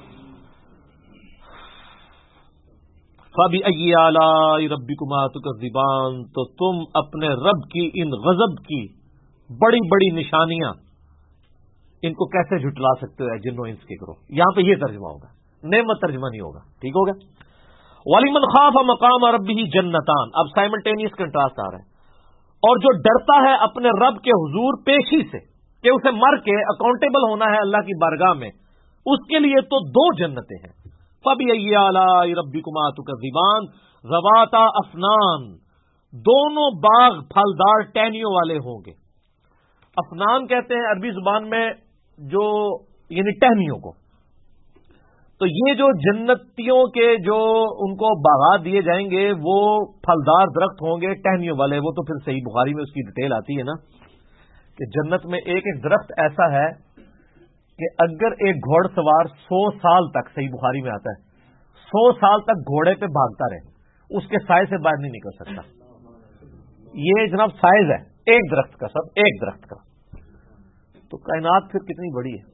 [SPEAKER 1] فَبِأَيِّ آلَاءِ رَبِّكُمَا تُكَذِّبَانِ، تو تم اپنے رب کی ان غضب کی بڑی بڑی نشانیاں ان کو کیسے جھٹلا سکتے ہو جن و انس کے گروہ. یہاں پہ یہ ترجمہ ہوگا، نعمت ترجمہ نہیں ہوگا. ٹھیک ہوگا. وَلِمَنْ خَافَ مَقَامَ رَبِّهِ جَنَّتَانِ، اب سائملٹینیس کنٹراسٹ آ رہا ہے. اور جو ڈرتا ہے اپنے رب کے حضور پیشی سے کہ اسے مر کے اکاؤنٹیبل ہونا ہے اللہ کی بارگاہ میں، اس کے لیے تو دو جنتیں ہیں. فَبِأَيِّ آلَاءِ رَبِّكُمَا تُكَذِّبَانِ ذَوَاتَا أَفْنَانٍ، دونوں باغ پھلدار ٹہنیوں والے ہوں گے. افنان کہتے ہیں عربی زبان میں جو یعنی ٹہنیوں کو. تو یہ جو جنتیوں کے جو ان کو باغات دیے جائیں گے وہ پھلدار درخت ہوں گے ٹہنیوں والے. وہ تو پھر صحیح بخاری میں اس کی ڈیٹیل آتی ہے نا کہ جنت میں ایک ایک درخت ایسا ہے کہ اگر ایک گھوڑ سوار 100 سال تک، صحیح بخاری میں آتا ہے 100 سال تک گھوڑے پہ بھاگتا رہے اس کے سائے سے باہر نہیں نکل سکتا. یہ جناب سائز ہے ایک درخت کا، سب ایک درخت کا. تو کائنات پھر کتنی بڑی ہے.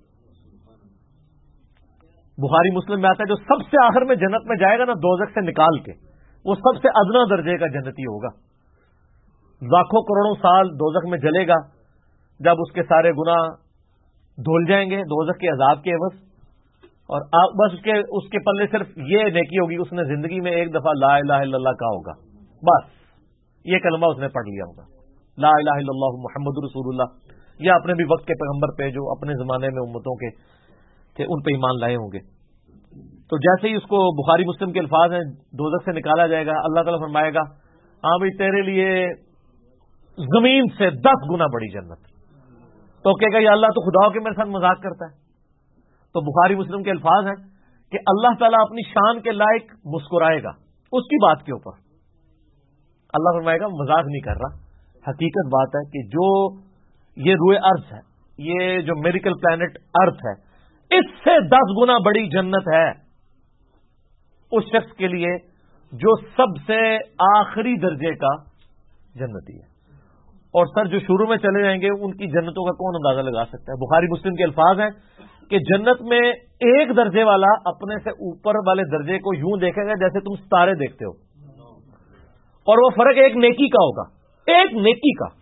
[SPEAKER 1] بخاری مسلم میں آتا ہے جو سب سے آخر میں جنت میں جائے گا نا دوزخ سے نکال کے، وہ سب سے ادنا درجے کا جنتی ہوگا. لاکھوں کروڑوں سال دوزخ میں جلے گا. جب اس کے سارے گناہ دھل جائیں گے دوزخ کے عذاب کے عوض، اور بس اس کے پلے صرف یہ نیکی ہوگی اس نے زندگی میں ایک دفعہ لا الہ الا اللہ کہا ہوگا. بس یہ کلمہ اس نے پڑھ لیا ہوگا، لا الہ الا اللہ محمد رسول اللہ. یا اپنے بھی وقت کے پیغمبر پہ جو اپنے زمانے میں امتوں کے تھے ان پہ ایمان لائے ہوں گے. تو جیسے ہی اس کو بخاری مسلم کے الفاظ ہیں دوزخ سے نکالا جائے گا، اللہ تعالیٰ فرمائے گا ہاں بھائی تیرے لیے زمین سے 10 گنا بڑی جنت. تو کہے گا یا اللہ تو خدا ہو کے میرے ساتھ مذاق کرتا ہے. تو بخاری مسلم کے الفاظ ہیں کہ اللہ تعالیٰ اپنی شان کے لائق مسکرائے گا اس کی بات کے اوپر. اللہ فرمائے گا مذاق نہیں کر رہا، حقیقت بات ہے کہ جو یہ روئے ارض ہے، یہ جو میریکل پلانٹ ارتھ ہے، اس سے 10 گنا بڑی جنت ہے اس شخص کے لیے جو سب سے آخری درجے کا جنتی ہے. اور سر جو شروع میں چلے جائیں گے ان کی جنتوں کا کون اندازہ لگا سکتا ہے. بخاری مسلم کے الفاظ ہیں کہ جنت میں ایک درجے والا اپنے سے اوپر والے درجے کو یوں دیکھے گا جیسے تم ستارے دیکھتے ہو، اور وہ فرق ایک نیکی کا ہوگا، ایک نیکی کا.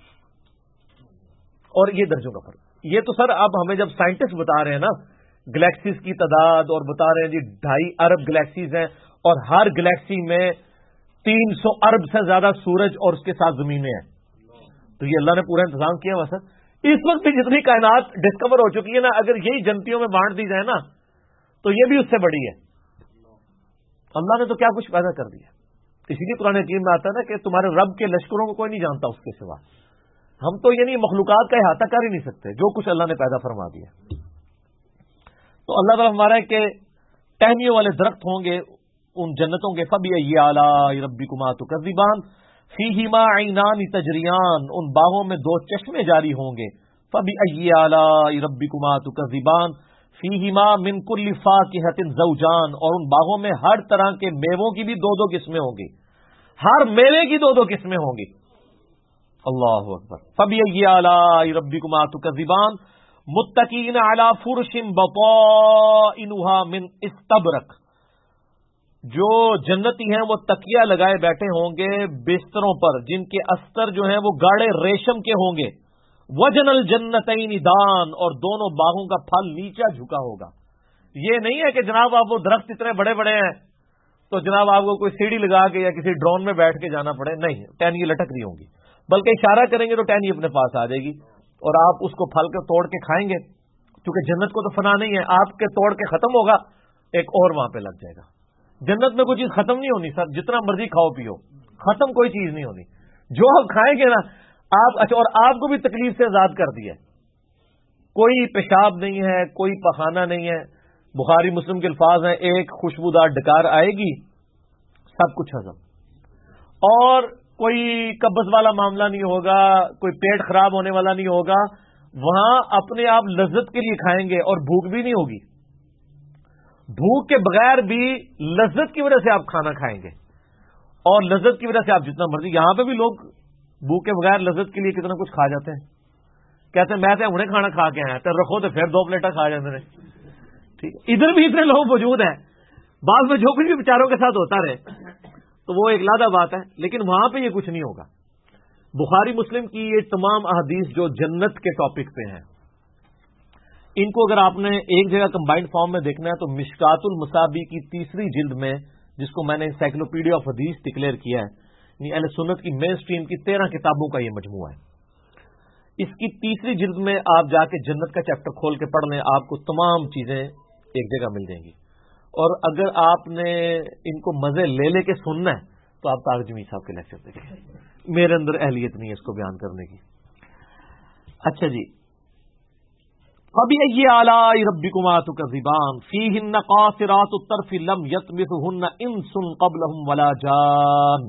[SPEAKER 1] اور یہ درجوں کا فرق. یہ تو سر اب ہمیں جب سائنٹسٹ بتا رہے ہیں نا گلیکسیز کی تعداد، اور بتا رہے ہیں جی 2.5 ارب گلیکسیز ہیں اور ہر گلیکسی میں 300 ارب سے زیادہ سورج اور اس کے ساتھ زمینیں ہیں. تو یہ اللہ نے پورا انتظام کیا ہوا سر. اس وقت بھی جتنی کائنات ڈسکور ہو چکی ہے نا، اگر یہی جنتیوں میں بانٹ دی جائے نا تو یہ بھی اس سے بڑی ہے. اللہ نے تو کیا کچھ پیدا کر دیا. اسی لیے قرآن حکیم میں آتا ہے نا کہ تمہارے رب کے لشکروں کو کوئی نہیں جانتا اس کے سوا. ہم تو یعنی مخلوقات کا احاطہ کر ہی نہیں سکتے جو کچھ اللہ نے پیدا فرما دیا. تو اللہ تعالیٰ ہمارا ہے کہ ٹہنیوں والے درخت ہوں گے ان جنتوں کے. فَبِأَيِّ آلَاءِ رَبِّكُمَا تُكَذِّبَانِ فِيهِمَا عَيْنَانِ تَجْرِيَانِ، ان باغوں میں 2 چشمے جاری ہوں گے. فَبِأَيِّ آلَاءِ رَبِّكُمَا تُكَذِّبَانِ فِيهِمَا مِنْ كُلِّ فَاكِهَةٍ زَوْجَانِ، اور ان باغوں میں ہر طرح کے میووں کی بھی 2 قسمیں ہوں گی، ہر میوے کی 2 قسمیں ہوں گی. اللہ اکبر. فَبِأَيِّ آلَاءِ رَبِّكُمَا تُكَذِّبَانِ مُتَّكِئِينَ عَلَى فُرُشٍ بَطَائِنُهَا مِنْ اسْتَبْرَقٍ، جو جنتی ہیں وہ تکیہ لگائے بیٹھے ہوں گے بستروں پر جن کے استر جو ہیں وہ گاڑے ریشم کے ہوں گے. وَجَنَ الْجَنَّتَيْنِ دَانٍ، اور دونوں باغوں کا پھل نیچا جھکا ہوگا. یہ نہیں ہے کہ جناب آپ وہ درخت اتنے بڑے بڑے ہیں تو جناب آپ کو کوئی سیڑھی لگا کے یا کسی ڈرون میں بیٹھ کے جانا پڑے. نہیں، ٹہنی لٹک رہی ہوں گی، بلکہ اشارہ کریں گے تو ٹہنی اپنے پاس آ جائے گی اور آپ اس کو پھل کے توڑ کے کھائیں گے. کیونکہ جنت کو تو فنا نہیں ہے، آپ کے توڑ کے ختم ہوگا ایک اور وہاں پہ لگ جائے گا. جنت میں کوئی چیز ختم نہیں ہونی سر، جتنا مرضی کھاؤ پیو، ختم کوئی چیز نہیں ہونی. جو آپ کھائیں گے نا آپ اچھا، اور آپ کو بھی تکلیف سے آزاد کر دیا. کوئی پیشاب نہیں ہے، کوئی پخانہ نہیں ہے. بخاری مسلم کے الفاظ ہیں ایک خوشبودار ڈکار آئے گی سب کچھ ہضم، اور کوئی قبض والا معاملہ نہیں ہوگا، کوئی پیٹ خراب ہونے والا نہیں ہوگا. وہاں اپنے آپ لذت کے لیے کھائیں گے اور بھوک بھی نہیں ہوگی. بھوک کے بغیر بھی لذت کی وجہ سے آپ کھانا کھائیں گے. اور لذت کی وجہ سے آپ جتنا مرضی، یہاں پہ بھی لوگ بھوک کے بغیر لذت کے لیے کتنا کچھ کھا جاتے ہیں، کہتے ہیں میں تو انہیں کھانا کھا کے آیا تو رکھو تو پھر 2 پلیٹیں کھا جاتے ہیں. ٹھیک ہے، ادھر بھی اتنے لوگ موجود ہیں، بعض میں جو کچھ بھی بیچاروں کے ساتھ ہوتا رہے تو وہ ایک علیحدہ بات ہے، لیکن وہاں پہ یہ کچھ نہیں ہوگا. بخاری مسلم کی یہ تمام احادیث جو جنت کے ٹاپک پہ ہیں، ان کو اگر آپ نے ایک جگہ کمبائنڈ فارم میں دیکھنا ہے تو مشکات المصابیح کی 3 جلد میں، جس کو میں نے انسائکلوپیڈیا آف حدیث ڈکلیئر کیا ہے، یعنی اہل سنت کی مین سٹریم کی 13 کتابوں کا یہ مجموعہ ہے. اس کی 3 جلد میں آپ جا کے جنت کا چیپٹر کھول کے پڑھ لیں، آپ کو تمام چیزیں ایک جگہ مل جائیں گی. اور اگر آپ نے ان کو مزے لے لے کے سننا ہے تو آپ طارق جمیل صاحب کے لیکچر دیکھیں، میرے اندر اہلیت نہیں ہے اس کو بیان کرنے کی. اچھا جی، فَبِأَيِّ آلَاءِ رَبِّكُمَا تُكَذِّبَانِ فِيهِنَّ قَاصِرَاتُ الطَّرْفِ لَمْ يَطْمِثُهُنَّ إِنسٌ قَبْلَهُمْ وَلَا جَانٌ.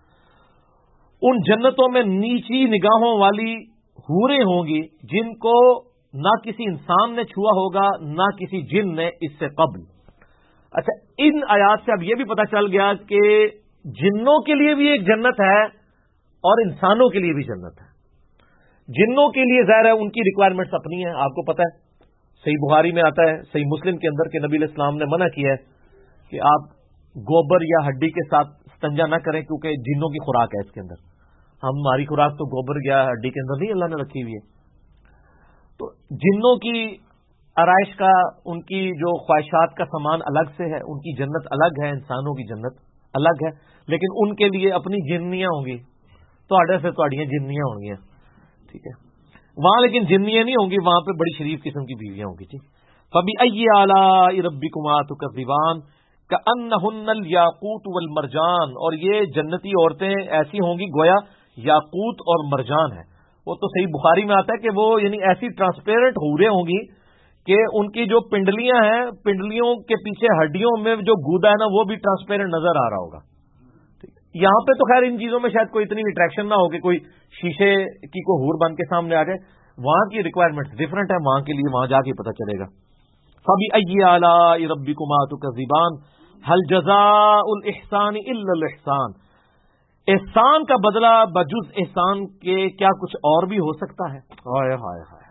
[SPEAKER 1] ان جنتوں میں نیچی نگاہوں والی حوریں ہوں گی جن کو نہ کسی انسان نے چھوا ہوگا نہ کسی جن نے اس سے قبل. اچھا، ان آیات سے اب یہ بھی پتہ چل گیا کہ جنوں کے لیے بھی ایک جنت ہے اور انسانوں کے لیے بھی جنت ہے. جنوں کے لیے ظاہر ہے ان کی ریکوائرمنٹس اپنی ہیں، آپ کو پتہ ہے، صحیح بخاری میں آتا ہے، صحیح مسلم کے اندر کہ نبی علیہ السلام نے منع کیا ہے کہ آپ گوبر یا ہڈی کے ساتھ استنجا نہ کریں، کیونکہ جنوں کی خوراک ہے اس کے اندر. ہماری خوراک تو گوبر یا ہڈی کے اندر نہیں اللہ نے رکھی ہوئی ہے. تو جنوں کی آرائش کا، ان کی جو خواہشات کا سامان الگ سے ہے، ان کی جنت الگ ہے، انسانوں کی جنت الگ ہے، لیکن ان کے لیے اپنی جنیاں ہوں گی، تواڈے سے تواڈیاں جنیاں ہوں گی. ٹھیک ہے، وہاں لیکن جنیاں نہیں ہوں گی، وہاں پہ بڑی شریف قسم کی بیویاں ہوں گی. جی، فَبِأَيِّ آلَاءِ رَبِّكُمَا تُكَذِّبَانِ كَأَنَّهُنَّ الْيَاقُوتُ وَالْمَرْجَانُ. اور یہ جنتی عورتیں ایسی ہوں گی گویا یاقوت اور مرجان ہے. وہ تو صحیح بخاری میں آتا ہے کہ وہ یعنی ایسی ٹرانسپیرنٹ حوریں ہوں گی کہ ان کی جو پنڈلیاں ہیں، پنڈلیوں کے پیچھے ہڈیوں میں جو گودا ہے نا، وہ بھی ٹرانسپیرنٹ نظر آ رہا ہوگا. یہاں پہ تو خیر ان چیزوں میں شاید کوئی اتنی اٹریکشن نہ ہو کہ کوئی شیشے کی کوئی حور بن کے سامنے آ جائے. وہاں کی ریکوائرمنٹ ڈفرنٹ ہے، وہاں کے لیے وہاں جا کے پتہ چلے گا. فَبِأَيِّ آلَاءِ رَبِّكُمَا تُكَذِّبَانِ هَلْ جَزَاءُ الْإِحْسَانِ إِلَّا الْإِحْسَانُ. احسان کا بدلہ بجز احسان کے کیا کچھ اور بھی ہو سکتا ہے؟ ہائے ہائے ہائے،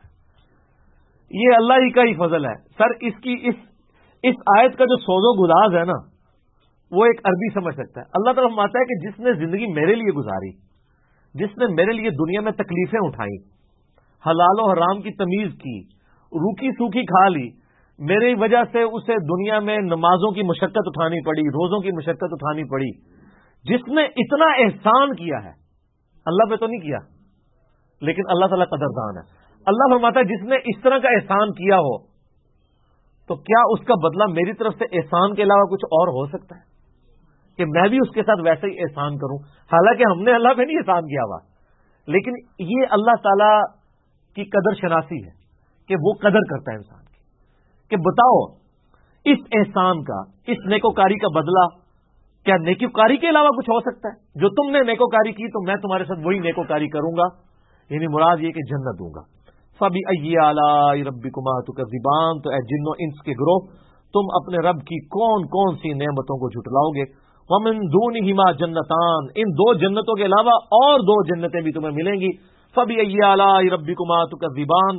[SPEAKER 1] یہ اللہ ہی کا ہی فضل ہے. سر اس آیت کا جو سوز و گداز ہے نا، وہ ایک عربی سمجھ سکتا ہے. اللہ تعالیٰ فرماتا ہے کہ جس نے زندگی میرے لیے گزاری، جس نے میرے لیے دنیا میں تکلیفیں اٹھائیں، حلال و حرام کی تمیز کی، روکھی سوکھی کھا لی، میری وجہ سے اسے دنیا میں نمازوں کی مشقت اٹھانی پڑی، روزوں کی مشقت اٹھانی پڑی. جس نے اتنا احسان کیا ہے، اللہ پہ تو نہیں کیا، لیکن اللہ تعالیٰ قدردان ہے. اللہ فرماتا ہے جس نے اس طرح کا احسان کیا ہو تو کیا اس کا بدلہ میری طرف سے احسان کے علاوہ کچھ اور ہو سکتا ہے کہ میں بھی اس کے ساتھ ویسے ہی احسان کروں؟ حالانکہ ہم نے اللہ پہ نہیں احسان کیا ہوا، لیکن یہ اللہ تعالی کی قدر شناسی ہے کہ وہ قدر کرتا ہے انسان کی. کہ بتاؤ اس احسان کا، اس نیکوکاری کا بدلہ کیا نیکوکاری کے علاوہ کچھ ہو سکتا ہے؟ جو تم نے نیکوکاری کی تو میں تمہارے ساتھ وہی نیکوکاری کروں گا، یعنی مراد یہ کہ جنت دوں گا. فَبِأَيِّ آلَاءِ رَبِّكُمَا تُكَذِّبَانِ. تو اے جن و انس کے گروہ، تم اپنے رب کی کون کون سی نعمتوں کو جھٹلاؤ گے. وَمِن دُونِهِمَا جَنَّتَانِ. ان 2 جنتوں کے علاوہ اور 2 جنتیں بھی تمہیں ملیں گی. فَبِأَيِّ آلَاءِ رَبِّكُمَا تُكَذِّبَانِ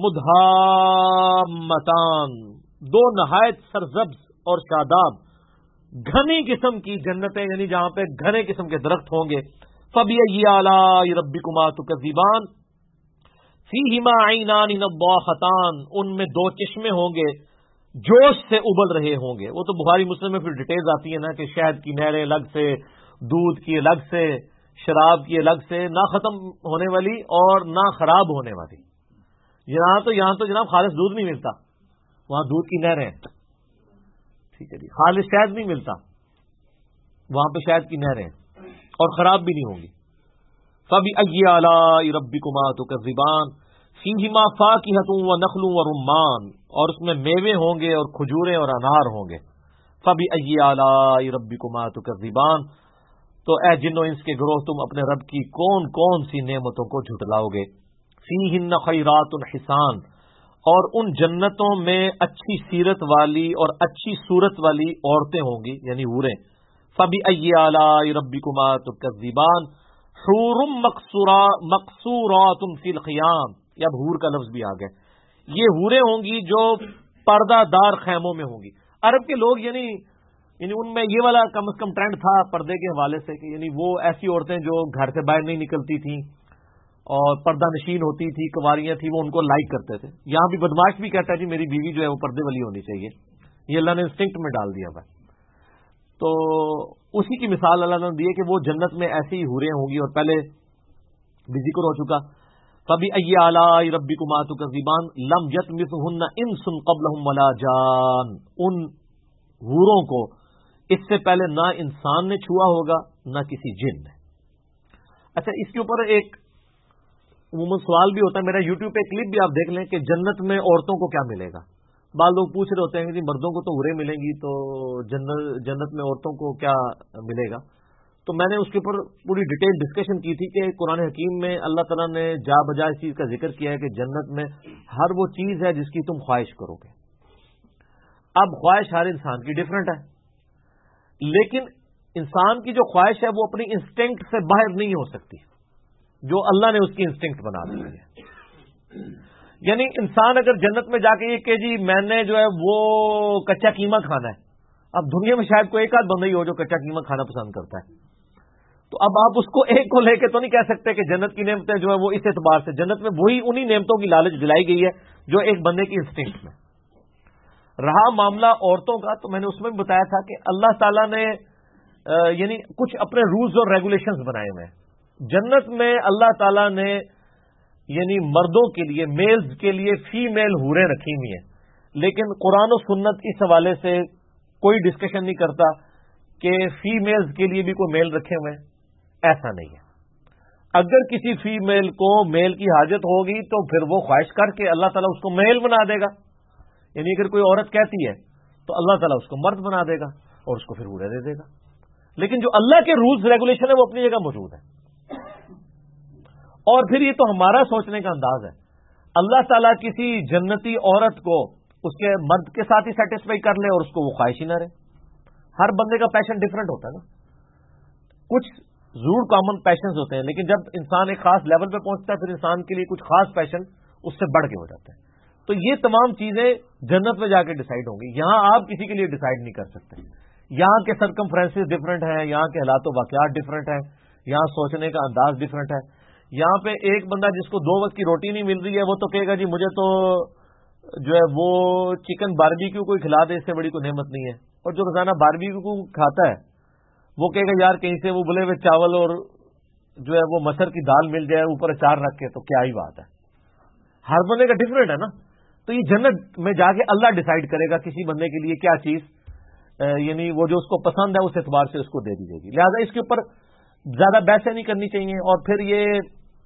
[SPEAKER 1] مُدْهَامَّتَانِ. 2 نہایت سرسبز اور شاداب گھنی قسم کی جنتیں، یعنی جہاں پہ گھنے قسم کے درخت ہوں گے. فَبِأَيِّ آلَاءِ رَبِّكُمَا تُكَذِّبَانِ فِيهِمَا عَيْنَانِ نَضَّاخَتَانِ. ان میں 2 چشمے ہوں گے جوش سے ابل رہے ہوں گے. وہ تو بخاری مسلم میں پھر ڈیٹیلز آتی ہیں نا کہ شہد کی نہریں الگ سے، دودھ کی الگ سے، شراب کی الگ سے، نہ ختم ہونے والی اور نہ خراب ہونے والی. یہاں تو جناب خالص دودھ نہیں ملتا، وہاں دودھ کی نہریں. ٹھیک ہے جی، خالص شہد نہیں ملتا، وہاں پہ شہد کی نہریں اور خراب بھی نہیں ہوں گی. فَبِأَيِّ آلَاءِ رَبِّكُمَا تُكَذِّبَانِ فِيهِمَا فَاكِهَةٌ وَنَخْلٌ وَرُمَّانٌ. اور اس میں میوے ہوں گے اور کھجوریں اور انار ہوں گے. فَبِأَيِّ آلَاءِ رَبِّكُمَا تُكَذِّبَانِ. تو اے جن و انس کے گروہ، تم اپنے رب کی کون کون سی نعمتوں کو جھٹلاؤ گے. فِيهِنَّ خَيْرَاتٌ حِسَانٌ. اور ان جنتوں میں اچھی سیرت والی اور اچھی صورت والی عورتیں ہوں گی، یعنی حوریں. فَبِأَيِّ آلَاءِ رَبِّكُمَا تُكَذِّبَانِ حُورٌ مَقْصُورَاتٌ فِي الْخِيَامِ. اب حور کا لفظ بھی آ گیا. یہ حوریں ہوں گی جو پردہ دار خیموں میں ہوں گی. عرب کے لوگ یعنی ان میں یہ والا کم از کم ٹرینڈ تھا پردے کے حوالے سے کہ یعنی وہ ایسی عورتیں جو گھر سے باہر نہیں نکلتی تھیں اور پردہ نشین ہوتی تھی، کنواریاں تھیں، وہ ان کو لائک کرتے تھے. یہاں بھی بدماش بھی کہتا ہے جی میری بیوی جو ہے وہ پردے والی ہونی چاہیے. یہ اللہ نے انسٹنکٹ میں ڈال دیا ہوا. تو اسی کی مثال اللہ نے دی ہے کہ وہ جنت میں ایسی ہی حوریں ہوں گی، اور پہلے بھی ذکر ہو چکا. فَبِأَيِّ آلَاءِ رَبِّكُمَا تُكَذِّبَانِ لَمْ يَطْمِثْهُنَّ إِنسٌ قَبْلَهُمْ وَلَا جَانٌ. ان حوروں کو اس سے پہلے نہ انسان نے چھوا ہوگا نہ کسی جن نے. اچھا، اس کے اوپر ایک عموماً سوال بھی ہوتا ہے. میرا یوٹیوب پہ کلپ بھی آپ دیکھ لیں کہ جنت میں عورتوں کو کیا ملے گا. بعض لوگ پوچھ رہے ہوتے ہیں کہ جی مردوں کو تو حوریں ملیں گی، تو جنت میں عورتوں کو کیا ملے گا. تو میں نے اس کے اوپر پوری ڈیٹیل ڈسکشن کی تھی کہ قرآن حکیم میں اللہ تعالیٰ نے جا بجا اس چیز کا ذکر کیا ہے کہ جنت میں ہر وہ چیز ہے جس کی تم خواہش کرو گے. اب خواہش ہر انسان کی ڈفرینٹ ہے، لیکن انسان کی جو خواہش ہے وہ اپنی انسٹنکٹ سے باہر نہیں ہو سکتی جو اللہ نے اس کی انسٹنکٹ بنا دی ہے. یعنی انسان اگر جنت میں جا کے یہ کہ جی میں نے جو ہے وہ کچا قیمہ کھانا ہے. اب دنیا میں شاید کوئی ایک آدھ بندہ ہی ہو جو کچا قیمہ کھانا پسند کرتا ہے. تو اب آپ اس کو ایک کو لے کے تو نہیں کہہ سکتے کہ جنت کی نعمتیں جو ہے وہ اس اعتبار سے جنت میں وہی انہی نعمتوں کی لالچ دلائی گئی ہے جو ایک بندے کی انسٹنکٹ میں. رہا معاملہ عورتوں کا، تو میں نے اس میں بھی بتایا تھا کہ اللہ تعالیٰ نے یعنی کچھ اپنے رولز اور ریگولیشنز بنائے ہوئے ہیں. جنت میں اللہ تعالیٰ نے یعنی مردوں کے لیے، میلز کے لیے فیمیل حوریں رکھی ہوئی ہیں، لیکن قرآن و سنت اس حوالے سے کوئی ڈسکشن نہیں کرتا کہ فیمیلز کے لیے بھی کوئی میل رکھے ہوئے ہیں. ایسا نہیں ہے. اگر کسی فیمیل کو میل کی حاجت ہوگی تو پھر وہ خواہش کر کے اللہ تعالیٰ اس کو میل بنا دے گا. یعنی اگر کوئی عورت کہتی ہے تو اللہ تعالیٰ اس کو مرد بنا دے گا اور اس کو پھر حوریں دے دے گا. لیکن جو اللہ کے رولز ریگولیشن ہے وہ اپنی جگہ موجود ہے. اور پھر یہ تو ہمارا سوچنے کا انداز ہے. اللہ تعالیٰ کسی جنتی عورت کو اس کے مرد کے ساتھ ہی سیٹسفائی کر لے اور اس کو وہ خواہش ہی نہ رہے. ہر بندے کا پیشن ڈفرنٹ ہوتا ہے نا. کچھ ضرور کامن پیشنز ہوتے ہیں، لیکن جب انسان ایک خاص لیول پہ پہنچتا ہے پھر انسان کے لیے کچھ خاص پیشن اس سے بڑھ کے ہو جاتے ہیں. تو یہ تمام چیزیں جنت میں جا کے ڈیسائیڈ ہوں گی. یہاں آپ کسی کے لیے ڈیسائیڈ نہیں کر سکتے. یہاں کے سرکمفرنسز ڈفرنٹ ہیں، یہاں کے حالات و واقعات ڈفرنٹ ہیں، یہاں سوچنے کا انداز ڈفرنٹ ہے. یہاں پہ ایک بندہ جس کو 2 وقت کی روٹی نہیں مل رہی ہے وہ تو کہے گا جی مجھے تو جو ہے وہ چکن باربیکیو کوئی کھلا دے اس سے بڑی کوئی نعمت نہیں ہے. اور جو روزانہ باربیکیو کھاتا ہے وہ کہے گا یار کہیں سے وہ بلے ہوئے چاول اور جو ہے وہ مسر کی دال مل جائے اوپر اچار رکھ کے تو کیا ہی بات ہے. ہر بندے کا ڈفرینٹ ہے نا. تو یہ جنت میں جا کے اللہ ڈیسائیڈ کرے گا کسی بندے کے لیے کیا چیز یعنی وہ جو اس کو پسند ہے اس اعتبار سے اس کو دے دی جائے گی. لہٰذا اس کے اوپر زیادہ بحثیں نہیں کرنی چاہیے. اور پھر یہ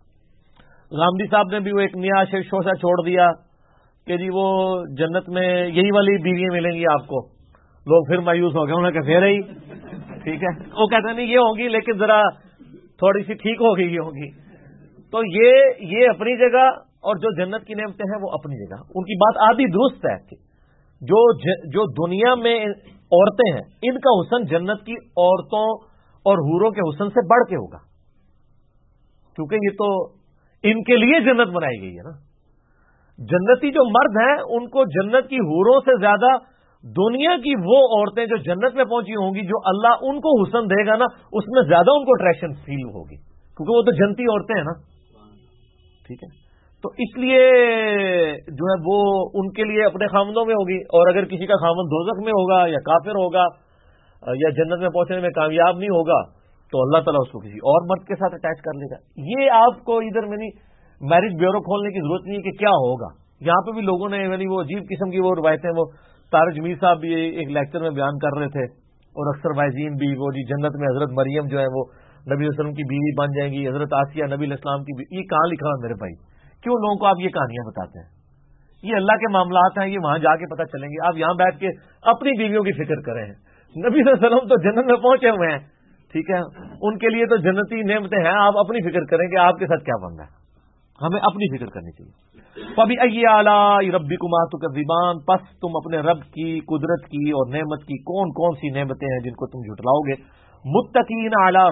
[SPEAKER 1] غامدی صاحب نے بھی وہ ایک نیا شوشہ چھوڑ دیا کہ جی وہ جنت میں یہی والی بیویاں ملیں گی آپ کو. لوگ پھر مایوس ہو گئے، انہوں نے کہا پھر ہی ٹھیک ہے. وہ کہتے ہیں نہیں یہ ہوگی لیکن ذرا تھوڑی سی ٹھیک ہوگی یہ ہوگی. تو یہ اپنی جگہ اور جو جنت کی نعمتیں ہیں وہ اپنی جگہ. ان کی بات آدھی درست ہے کہ جو دنیا میں عورتیں ہیں ان کا حسن جنت کی عورتوں اور حوروں کے حسن سے بڑھ کے ہوگا، کیونکہ یہ تو ان کے لیے جنت بنائی گئی ہے نا. جنتی جو مرد ہیں ان کو جنت کی حوروں سے زیادہ دنیا کی وہ عورتیں جو جنت میں پہنچی ہوں گی جو اللہ ان کو حسن دے گا نا اس میں زیادہ ان کو اٹریکشن فیل ہوگی، کیونکہ وہ تو جنتی عورتیں ہیں نا. ٹھیک ہے. تو اس لیے جو ہے وہ ان کے لیے اپنے خامندوں میں ہوگی. اور اگر کسی کا خامند دوزخ میں ہوگا یا کافر ہوگا یا جنت میں پہنچنے میں کامیاب نہیں ہوگا تو اللہ تعالیٰ اس کو کسی اور مرد کے ساتھ اٹیچ کر لے گا. یہ آپ کو ادھر میں نہیں میرج بیورو کھولنے کی ضرورت نہیں ہے کہ کیا ہوگا. یہاں پہ بھی لوگوں نے یعنی وہ عجیب قسم کی وہ روایتیں وہ طارق جمیل صاحب بھی ایک لیکچر میں بیان کر رہے تھے اور اکثر وائزین بھی وہ جی جنت میں حضرت مریم جو ہے وہ نبی علیہ السلام کی بیوی بن جائیں گی، حضرت آسیہ نبی علیہ السلام کی بیوی. یہ کہاں لکھا ہے میرے بھائی؟ کیوں لوگوں کو آپ یہ کہانیاں بتاتے ہیں؟ یہ اللہ کے معاملات ہیں، یہ وہاں جا کے پتہ چلیں گے. آپ یہاں بیٹھ کے اپنی بیویوں کی فکر کریں. نبی صلی اللہ علیہ وسلم تو جنت میں پہنچے ہوئے ہیں، ٹھیک ہے، ان کے لیے تو جنتی نعمتیں ہیں. آپ اپنی فکر کریں کہ آپ کے ساتھ کیا بن رہا ہے. ہمیں اپنی فکر کرنی چاہیے. فَبِأَيِّ آلَاءِ رَبِّكُمَا تُكَذِّبَانِ، پس تم اپنے رب کی قدرت کی اور نعمت کی کون کون سی نعمتیں ہیں جن کو تم جھٹلاؤ گے. متقین علی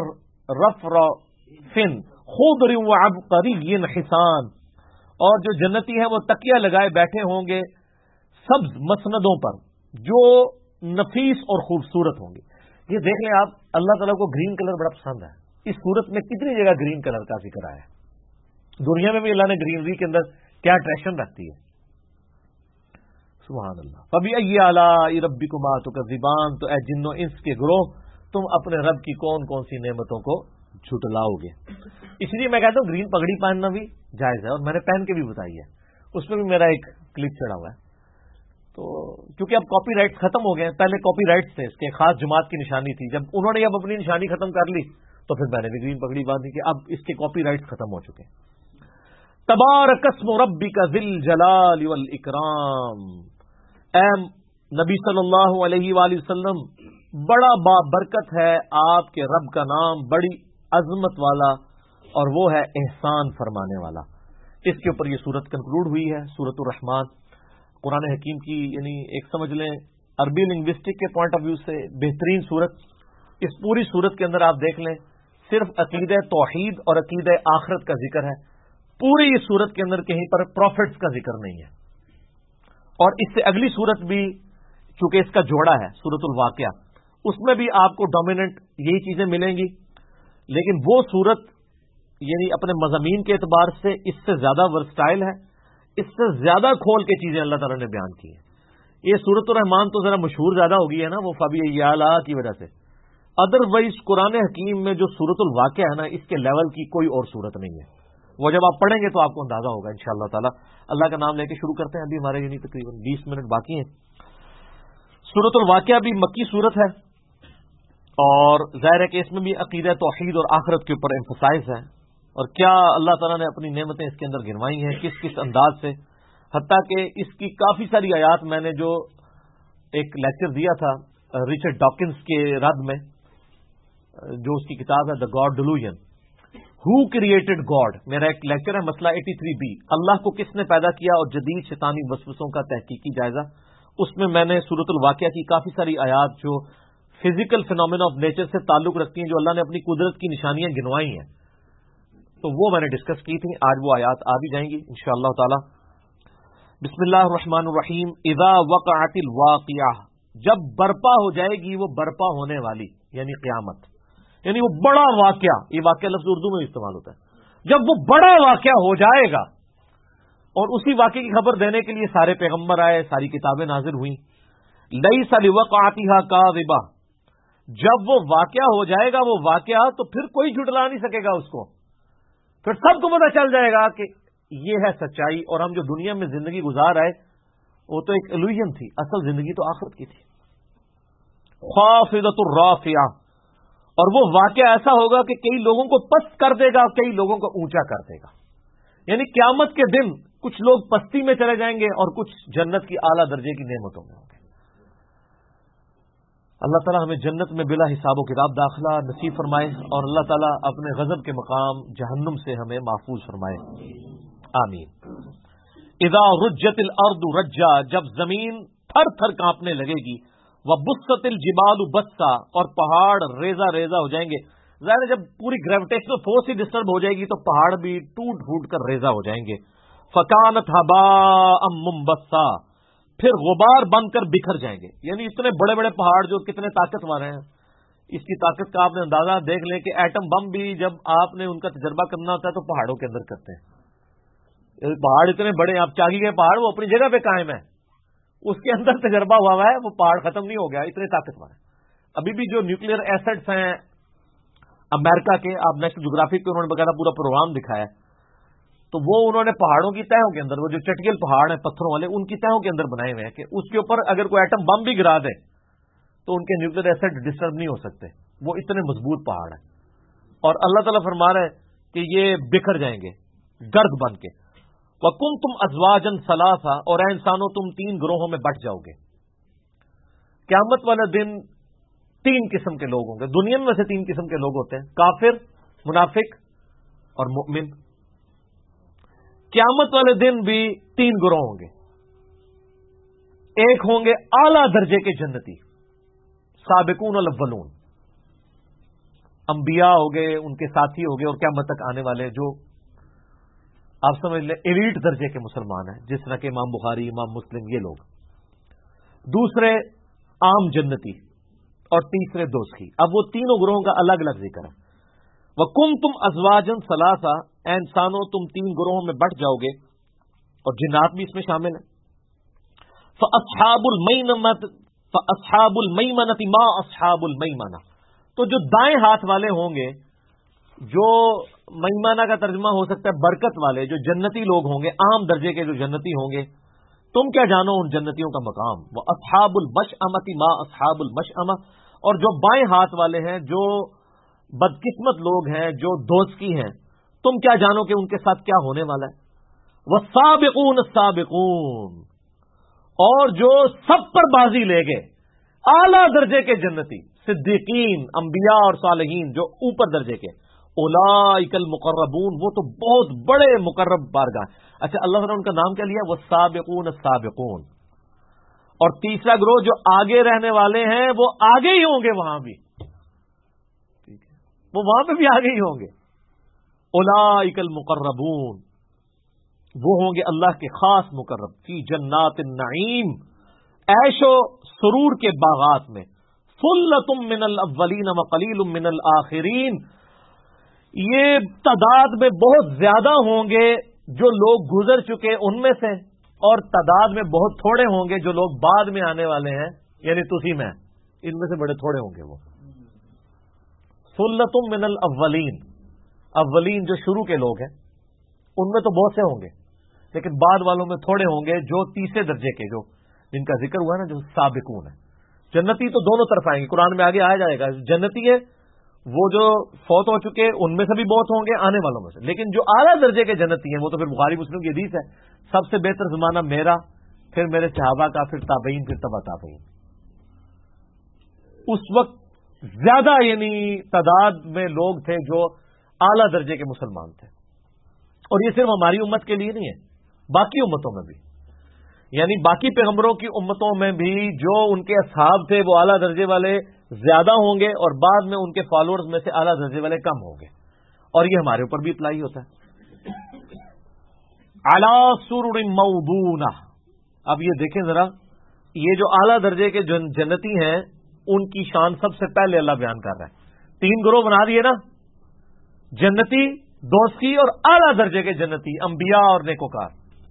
[SPEAKER 1] رفرف خضر وعبقری حسان، اور جو جنتی ہیں وہ تکیہ لگائے بیٹھے ہوں گے سبز مسندوں پر جو نفیس اور خوبصورت ہوں گے. یہ دیکھ لیں آپ، اللہ تعالیٰ کو گرین کلر بڑا پسند ہے. اس صورت میں کتنی جگہ گرین کلر کا ذکر آیا ہے. دنیا میں بھی اللہ نے گرینری کے اندر کیا اٹریکشن رکھتی ہے. سبحان اللہ. فَبِأَيِّ آلَاءِ رَبِّكُمَا تُكَذِّبَانِ، تو اے جنوں انس کے گروہ، تم اپنے رب کی کون کون سی نعمتوں کو جھٹلاؤ گے. اس لیے میں کہتا ہوں گرین پگڑی پہننا بھی جائز ہے، اور میں نے پہن کے بھی بتائی ہے. اس میں بھی میرا ایک کلپ چڑھا ہوا ہے. تو کیونکہ اب کاپی رائٹ ختم ہو گئے ہیں، پہلے کاپی رائٹس تھے، اس کے خاص جماعت کی نشانی تھی. جب انہوں نے اب اپنی نشانی ختم کر لی تو پھر میں نے بھی گرین پگڑی باندھی کہ اب اس کے کاپی رائٹس ختم ہو چکے. تبارک اسم ربک ذی الجلال والاکرام، اے نبی صلی اللہ علیہ وآلہ وسلم، بڑا بابرکت ہے آپ کے رب کا نام، بڑی عظمت والا، اور وہ ہے احسان فرمانے والا. اس کے اوپر یہ سورت کنکلوڈ ہوئی ہے، سورۃ الرحمن. قرآن حکیم کی یعنی ایک سمجھ لیں عربی لنگوسٹک کے پوائنٹ آف ویو سے بہترین سورت. اس پوری سورت کے اندر آپ دیکھ لیں صرف عقیدہ توحید اور عقیدہ آخرت کا ذکر ہے. پوری اس سورت کے اندر کہیں پر پروفٹس کا ذکر نہیں ہے. اور اس سے اگلی سورت بھی چونکہ اس کا جوڑا ہے سورۃ الواقعہ، اس میں بھی آپ کو ڈومیننٹ یہی چیزیں ملیں گی. لیکن وہ سورت یعنی اپنے مضامین کے اعتبار سے اس سے زیادہ ورسٹائل ہے، اس سے زیادہ کھول کے چیزیں اللہ تعالیٰ نے بیان کی ہیں. یہ سورۃ الرحمان تو ذرا مشہور زیادہ ہو گئی ہے نا، وہ فَبِأَيِّ آلَاء کی وجہ سے. ادروائز قرآن حکیم میں جو سورۃ الواقعہ ہے نا، اس کے لیول کی کوئی اور سورت نہیں ہے. وہ جب آپ پڑھیں گے تو آپ کو اندازہ ہوگا انشاءاللہ تعالی. اللہ کا نام لے کے شروع کرتے ہیں. ابھی ہمارے یعنی تقریباً 20 منٹ باقی ہیں. سورۃ الواقعہ بھی مکی سورت ہے، اور ظاہر ہے کہ اس میں بھی عقیدہ توحید اور آخرت کے اوپر ایمفسائز ہے. اور کیا اللہ تعالیٰ نے اپنی نعمتیں اس کے اندر گنوائی ہیں، کس کس انداز سے. حتیٰ کہ اس کی کافی ساری آیات میں نے جو ایک لیکچر دیا تھا رچرڈ ڈاکنز کے رد میں، جو اس کی کتاب ہے the God delusion, who created God, میرا ایک لیکچر ہے مسئلہ 83B، اللہ کو کس نے پیدا کیا اور جدید شیطانی وسوسوں کا تحقیقی جائزہ. اس میں میں نے سورۃ الواقعہ کی کافی ساری آیات جو فزیکل فینومینا آف نیچر سے تعلق رکھتی ہیں، جو اللہ نے اپنی قدرت کی نشانیاں گنوائی ہیں، تو وہ میں نے ڈسکس کی تھی. آج وہ آیات آ بھی جائیں گی انشاءاللہ تعالی. بسم اللہ الرحمن الرحیم. اذا وقعت الواقعہ، جب برپا ہو جائے گی وہ برپا ہونے والی یعنی قیامت، یعنی وہ بڑا واقعہ. یہ واقعہ لفظ اردو میں استعمال ہوتا ہے. جب وہ بڑا واقعہ ہو جائے گا، اور اسی واقعے کی خبر دینے کے لیے سارے پیغمبر آئے، ساری کتابیں نازل ہوئیں. لیس لوقعتھا کاذبہ، جب وہ واقعہ ہو جائے گا وہ واقعہ، تو پھر کوئی جھٹلا نہیں سکے گا اس کو. پھر سب کو پتہ چل جائے گا کہ یہ ہے سچائی. اور ہم جو دنیا میں زندگی گزار رہے وہ تو ایک الوژن تھی، اصل زندگی تو آخرت کی تھی. خافضۃ الرافعہ، اور وہ واقعہ ایسا ہوگا کہ کئی لوگوں کو پست کر دے گا، کئی لوگوں کو اونچا کر دے گا. یعنی قیامت کے دن کچھ لوگ پستی میں چلے جائیں گے اور کچھ جنت کی اعلیٰ درجے کی نعمتوں میں ہوں گے. اللہ تعالیٰ ہمیں جنت میں بلا حساب و کتاب داخلہ نصیب فرمائے، اور اللہ تعالیٰ اپنے غضب کے مقام جہنم سے ہمیں محفوظ فرمائے. آمین. اذا رجت الارض رجا، جب زمین تھر تھر کانپنے لگے گی. وبست الجبال بسا، اور پہاڑ ریزہ ریزہ ہو جائیں گے. ظاہر ہے جب پوری گریویٹیشنل فورس ہی ڈسٹرب ہو جائے گی تو پہاڑ بھی ٹوٹ پھوٹ کر ریزہ ہو جائیں گے. فکانت ہباء منبثا، پھر غبار بن کر بکھر جائیں گے. یعنی اتنے بڑے بڑے پہاڑ جو کتنے طاقتور ہیں، اس کی طاقت کا آپ نے اندازہ دیکھ لیں کہ ایٹم بم بھی جب آپ نے ان کا تجربہ کرنا ہوتا ہے تو پہاڑوں کے اندر کرتے ہیں. پہاڑ اتنے بڑے، آپ چاگی کے پہاڑ وہ اپنی جگہ پہ قائم ہے، اس کے اندر تجربہ ہوا ہے، وہ پہاڑ ختم نہیں ہو گیا، اتنے طاقتور ہیں. ابھی بھی جو نیوکلیئر ایسٹس ہیں امریکہ کے، آپ نیشنل جغرافک پہ انہوں نے بقاعدہ پورا پروگرام دکھایا ہے، تو وہ انہوں نے پہاڑوں کی تہوں کے اندر، وہ جو چٹکل پہاڑ ہیں پتھروں والے، ان کی تہوں کے اندر بنائے ہوئے ہیں کہ اس کے اوپر اگر کوئی ایٹم بم بھی گرا دے تو ان کے نیوکلیئر ایسٹ ڈسٹرب نہیں ہو سکتے، وہ اتنے مضبوط پہاڑ ہیں. اور اللہ تعالیٰ فرما رہے ہیں کہ یہ بکھر جائیں گے گرد بن کے. وَكُنْتُمْ أَزْوَاجًا ثَلَاثًا، اور اے انسانوں تم 3 گروہوں میں بٹ جاؤ گے. قیامت والے دن 3 قسم کے لوگ ہوں گے. دنیا میں سے 3 قسم کے لوگ ہوتے ہیں، کافر، منافق اور مؤمن. قیامت والے دن بھی 3 گروہ ہوں گے. ایک ہوں گے اعلی درجے کے جنتی، سابقون الاولون، انبیاء ہو گئے، ان کے ساتھی ہو گئے، اور قیامت تک آنے والے جو آپ سمجھ لیں ایلیٹ درجے کے مسلمان ہیں، جس طرح کہ امام بخاری، امام مسلم، یہ لوگ. دوسرے عام جنتی، اور تیسرے دوزخی. اب وہ تینوں گروہوں کا الگ الگ ذکر ہے. وَكُنْتُمْ أَزْوَاجًا ثَلَاثًا، اے انسانوں تم 3 گروہوں میں بٹ جاؤ گے، اور جنات بھی اس میں شامل ہیں. فَأَصْحَابُ الْمَيْمَنَةِ مَا أَصْحَابُ الْمَيْمَنَةِ، تو جو دائیں ہاتھ والے ہوں گے، جو میمانہ کا ترجمہ ہو سکتا ہے برکت والے، جو جنتی لوگ ہوں گے، عام درجے کے جو جنتی ہوں گے، تم کیا جانو ان جنتیوں کا مقام. وَأَصْحَابُ الْمَشْأَمَةِ مَا أَصْحَابُ الْمَشْأَمَةِ، اور جو بائیں ہاتھ والے ہیں، جو بدقسمت لوگ ہیں، جو دوزخی ہیں، تم کیا جانو کہ ان کے ساتھ کیا ہونے والا ہے. وَالسَّابِقُونَ السَّابِقُونَ، اور جو سب پر بازی لے گئے، اعلیٰ درجے کے جنتی، صدیقین، انبیاء اور صالحین، جو اوپر درجے کے. اولئک المقربون، وہ تو بہت بڑے مقرب بارگاہ. اچھا، اللہ تعالیٰ نے ان کا نام کیا لیا؟ والسابقون السابقون. اور تیسرا گروہ جو آگے رہنے والے ہیں، وہ آگے ہی ہوں گے، وہاں بھی وہ وہاں پہ بھی آگے ہی ہوں گے. اولئک المقربون، وہ ہوں گے اللہ کے خاص مقرب، فی جنات النعیم، عیش و سرور کے باغات میں. ثلۃ من الاولین وقلیل من الآخرین، یہ تعداد میں بہت زیادہ ہوں گے جو لوگ گزر چکے ان میں سے، اور تعداد میں بہت تھوڑے ہوں گے جو لوگ بعد میں آنے والے ہیں، یعنی تسی میں، ان میں سے بڑے تھوڑے ہوں گے وہ. ثلۃ من الاولین، اولین جو شروع کے لوگ ہیں ان میں تو بہت سے ہوں گے، لیکن بعد والوں میں تھوڑے ہوں گے جو تیسرے درجے کے، جو جن کا ذکر ہوا نا، جو سابقون ہیں. جنتی تو دونوں طرف آئیں گے، قرآن میں آگے آیا جائے گا. جنتی ہے وہ جو فوت ہو چکے، ان میں سے بھی بہت ہوں گے، آنے والوں میں سے. لیکن جو اعلیٰ درجے کے جنتی ہیں، وہ تو پھر بخاری مسلم کی حدیث ہے، سب سے بہتر زمانہ میرا، پھر میرے صحابہ کا، پھر تابعین، پھر تبع تابعین. اس وقت زیادہ یعنی تعداد میں لوگ تھے جو اعلیٰ درجے کے مسلمان تھے. اور یہ صرف ہماری امت کے لیے نہیں ہے، باقی امتوں میں بھی، یعنی باقی پیغمبروں کی امتوں میں بھی جو ان کے اصحاب تھے وہ اعلیٰ درجے والے زیادہ ہوں گے، اور بعد میں ان کے فالوورز میں سے اعلیٰ درجے والے کم ہوں گے. اور یہ ہمارے اوپر بھی اپلائی ہوتا ہے. علی سرر موضونہ، اب یہ دیکھیں ذرا، یہ جو اعلیٰ درجے کے جنتی ہیں ان کی شان سب سے پہلے اللہ بیان کر رہا ہے. 3 گروہ بنا دیے نا، جنتی، دوزخی اور اعلیٰ درجے کے جنتی، انبیاء اور نیکوکار.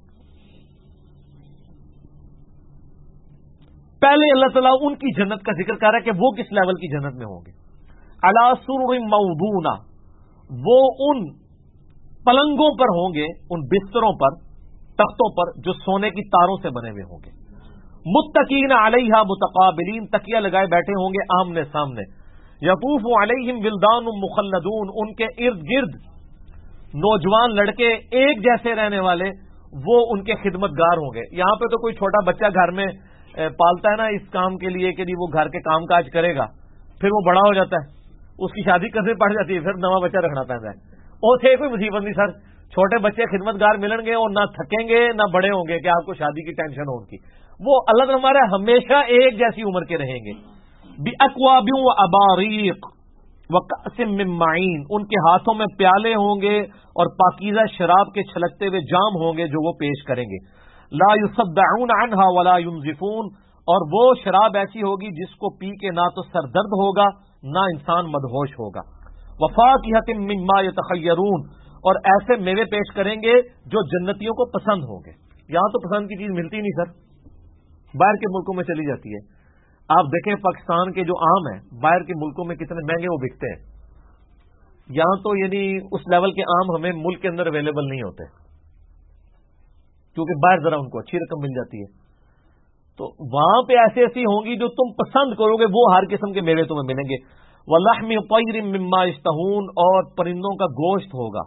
[SPEAKER 1] پہلے اللہ تعالیٰ ان کی جنت کا ذکر کر رہا ہے کہ وہ کس لیول کی جنت میں ہوں گے. علی سرر موضونہ، وہ ان پلنگوں پر ہوں گے، ان بستروں پر، تختوں پر جو سونے کی تاروں سے بنے ہوئے ہوں گے. متکئین علیہا متقابلین، تکیہ لگائے بیٹھے ہوں گے آمنے سامنے. یطوف علیہم ولدان مخلدون، ان کے ارد گرد نوجوان لڑکے ایک جیسے رہنے والے، وہ ان کے خدمت گار ہوں گے. یہاں پہ تو کوئی چھوٹا بچہ گھر میں پالتا ہے نا اس کام کے لیے کہ وہ گھر کے کام کاج کرے گا، پھر وہ بڑا ہو جاتا ہے، اس کی شادی کرنی پڑ جاتی ہے، پھر نواں بچہ رکھنا پڑتا ہے. اور تھے کوئی مصیبت نہیں سر، چھوٹے بچے خدمت گار ملیں گے اور نہ تھکیں گے نہ بڑے ہوں گے کہ آپ کو شادی کی ٹینشن ہو ان کی. وہ اللہ تعالیٰ ہمارے ہمیشہ ایک جیسی عمر کے رہیں گے. بِأَكْوَابٍ وَأَبَارِيقٍ وَكَأْسٍ مِّن مَّعِينٍ، ان کے ہاتھوں میں پیالے ہوں گے اور پاکیزہ شراب کے چھلکتے ہوئے جام ہوں گے جو وہ پیش کریں گے. لَا يُصَدَّعُونَ عَنْهَا وَلَا يُنزِفُونَ، اور وہ شراب ایسی ہوگی جس کو پی کے نہ تو سر درد ہوگا نہ انسان مدہوش ہوگا. وَفَاكِهَةٍ مِّمَّا يَتَخَيَّرُونَ، اور ایسے میوے پیش کریں گے جو جنتیوں کو پسند ہوں گے. یہاں تو پسند کی چیز ملتی نہیں سر، باہر کے ملکوں میں چلی جاتی ہے. آپ دیکھیں پاکستان کے جو آم ہیں باہر کے ملکوں میں کتنے مہنگے وہ بکتے ہیں. یہاں تو یعنی اس لیول کے آم ہمیں ملک کے اندر اویلیبل نہیں ہوتے، کیونکہ باہر ذرا ان کو اچھی رقم مل جاتی ہے. تو وہاں پہ ایسی ایسی ہوں گی جو تم پسند کرو گے، وہ ہر قسم کے میوے تمہیں ملیں گے. وَلَحْمِ طَيْرٍ مِّمَّا يَشْتَهُونَ، اور پرندوں کا گوشت ہوگا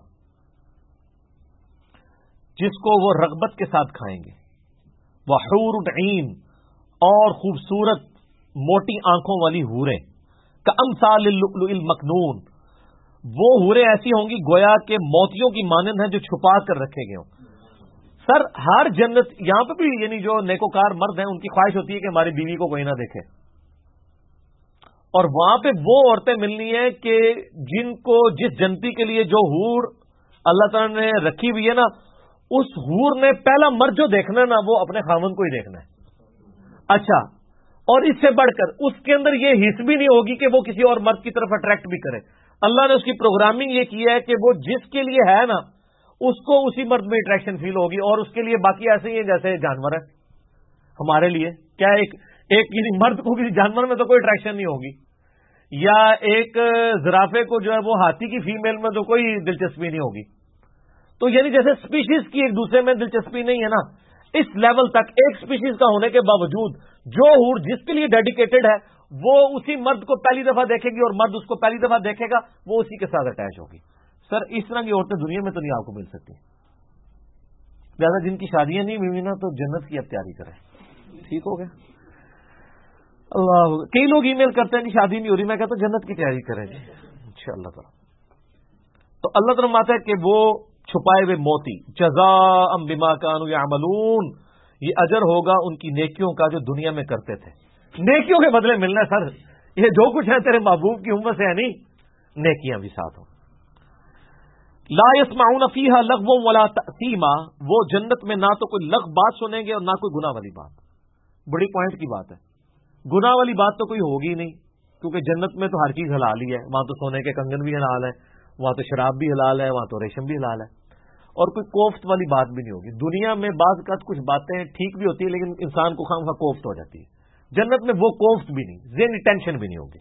[SPEAKER 1] جس کو وہ رغبت کے ساتھ کھائیں گے. وَحُورٌ عِین، اور خوبصورت موٹی آنکھوں والی حوریں. کَأَمْثَالِ اللُّؤْلُؤِ الْمَكْنُونِ، وہ حوریں ایسی ہوں گی گویا کہ موتیوں کی مانند ہیں جو چھپا کر رکھے گئے ہوں. سر ہر جنت یہاں پہ بھی یعنی جو نیکوکار مرد ہیں ان کی خواہش ہوتی ہے کہ ہماری بیوی کو کوئی نہ دیکھے، اور وہاں پہ وہ عورتیں ملنی ہیں کہ جن کو جس جنتی کے لیے جو حور اللہ تعالیٰ نے رکھی ہوئی ہے نا، اس حور نے پہلا مرد جو دیکھنا ہے نا وہ اپنے خاوند کو ہی دیکھنا ہے۔ اچھا، اور اس سے بڑھ کر اس کے اندر یہ حس بھی نہیں ہوگی کہ وہ کسی اور مرد کی طرف اٹریکٹ بھی کرے۔ اللہ نے اس کی پروگرامنگ یہ کی ہے کہ وہ جس کے لیے ہے نا اس کو اسی مرد میں اٹریکشن فیل ہوگی، اور اس کے لیے باقی ایسے ہی ہیں جیسے جانور ہے ہمارے لیے۔ کیا ایک کسی مرد کو کسی جانور میں تو کوئی اٹریکشن نہیں ہوگی، یا ایک زرافے کو جو ہے وہ ہاتھی کی فیمیل میں تو کوئی دلچسپی نہیں ہوگی۔ تو یعنی جیسے اسپیشیز کی ایک دوسرے میں دلچسپی نہیں ہے نا، اس لیول تک ایک اسپیشیز کا ہونے کے باوجود جو حور جس کے لیے ڈیڈیکیٹڈ ہے وہ اسی مرد کو پہلی دفعہ دیکھے گی اور مرد اس کو پہلی دفعہ دیکھے گا، وہ اسی کے ساتھ اٹیچ ہوگی۔ سر اس طرح کی عورتیں دنیا میں تو نہیں آپ کو مل سکتی، لہٰذا جن کی شادیاں نہیں ہوئی نا تو جنت کی اب تیاری کریں۔ ٹھیک ہو گیا؟ اللہ، کئی لوگ ای میل کرتے ہیں کہ شادی نہیں ہو رہی، میں کہتا ہوں جنت کی تیاری کریں جی انشاءاللہ تعالی۔ تو اللہ تعالیٰ فرماتا ہے کہ وہ چھپائے ہوئے موتی جزاء بما کانوا یعملون، یہ اجر ہوگا ان کی نیکیوں کا جو دنیا میں کرتے تھے۔ نیکیوں کے بدلے ملنا ہے سر، یہ جو کچھ ہے تیرے محبوب کی امت سے ہے نہیں، نیکیاں بھی ساتھ ہوں۔ لا يسمعون فيها لغوا ولا تأثیما، وہ جنت میں نہ تو کوئی لغو بات سنیں گے اور نہ کوئی گناہ والی بات۔ بڑی پوائنٹ کی بات ہے، گناہ والی بات تو کوئی ہوگی نہیں، کیونکہ جنت میں تو ہر چیز حلال ہی ہے، وہاں تو سونے کے کنگن بھی حلال ہے، وہاں تو شراب بھی حلال ہے، وہاں تو ریشم بھی حلال ہے، اور کوئی کوفت والی بات بھی نہیں ہوگی۔ دنیا میں بعض کا کچھ باتیں ٹھیک بھی ہوتی ہیں لیکن انسان کو خواہ کوفت ہو جاتی ہے، جنت میں وہ کوفت بھی نہیں، ذہنی ٹینشن بھی نہیں ہوگی۔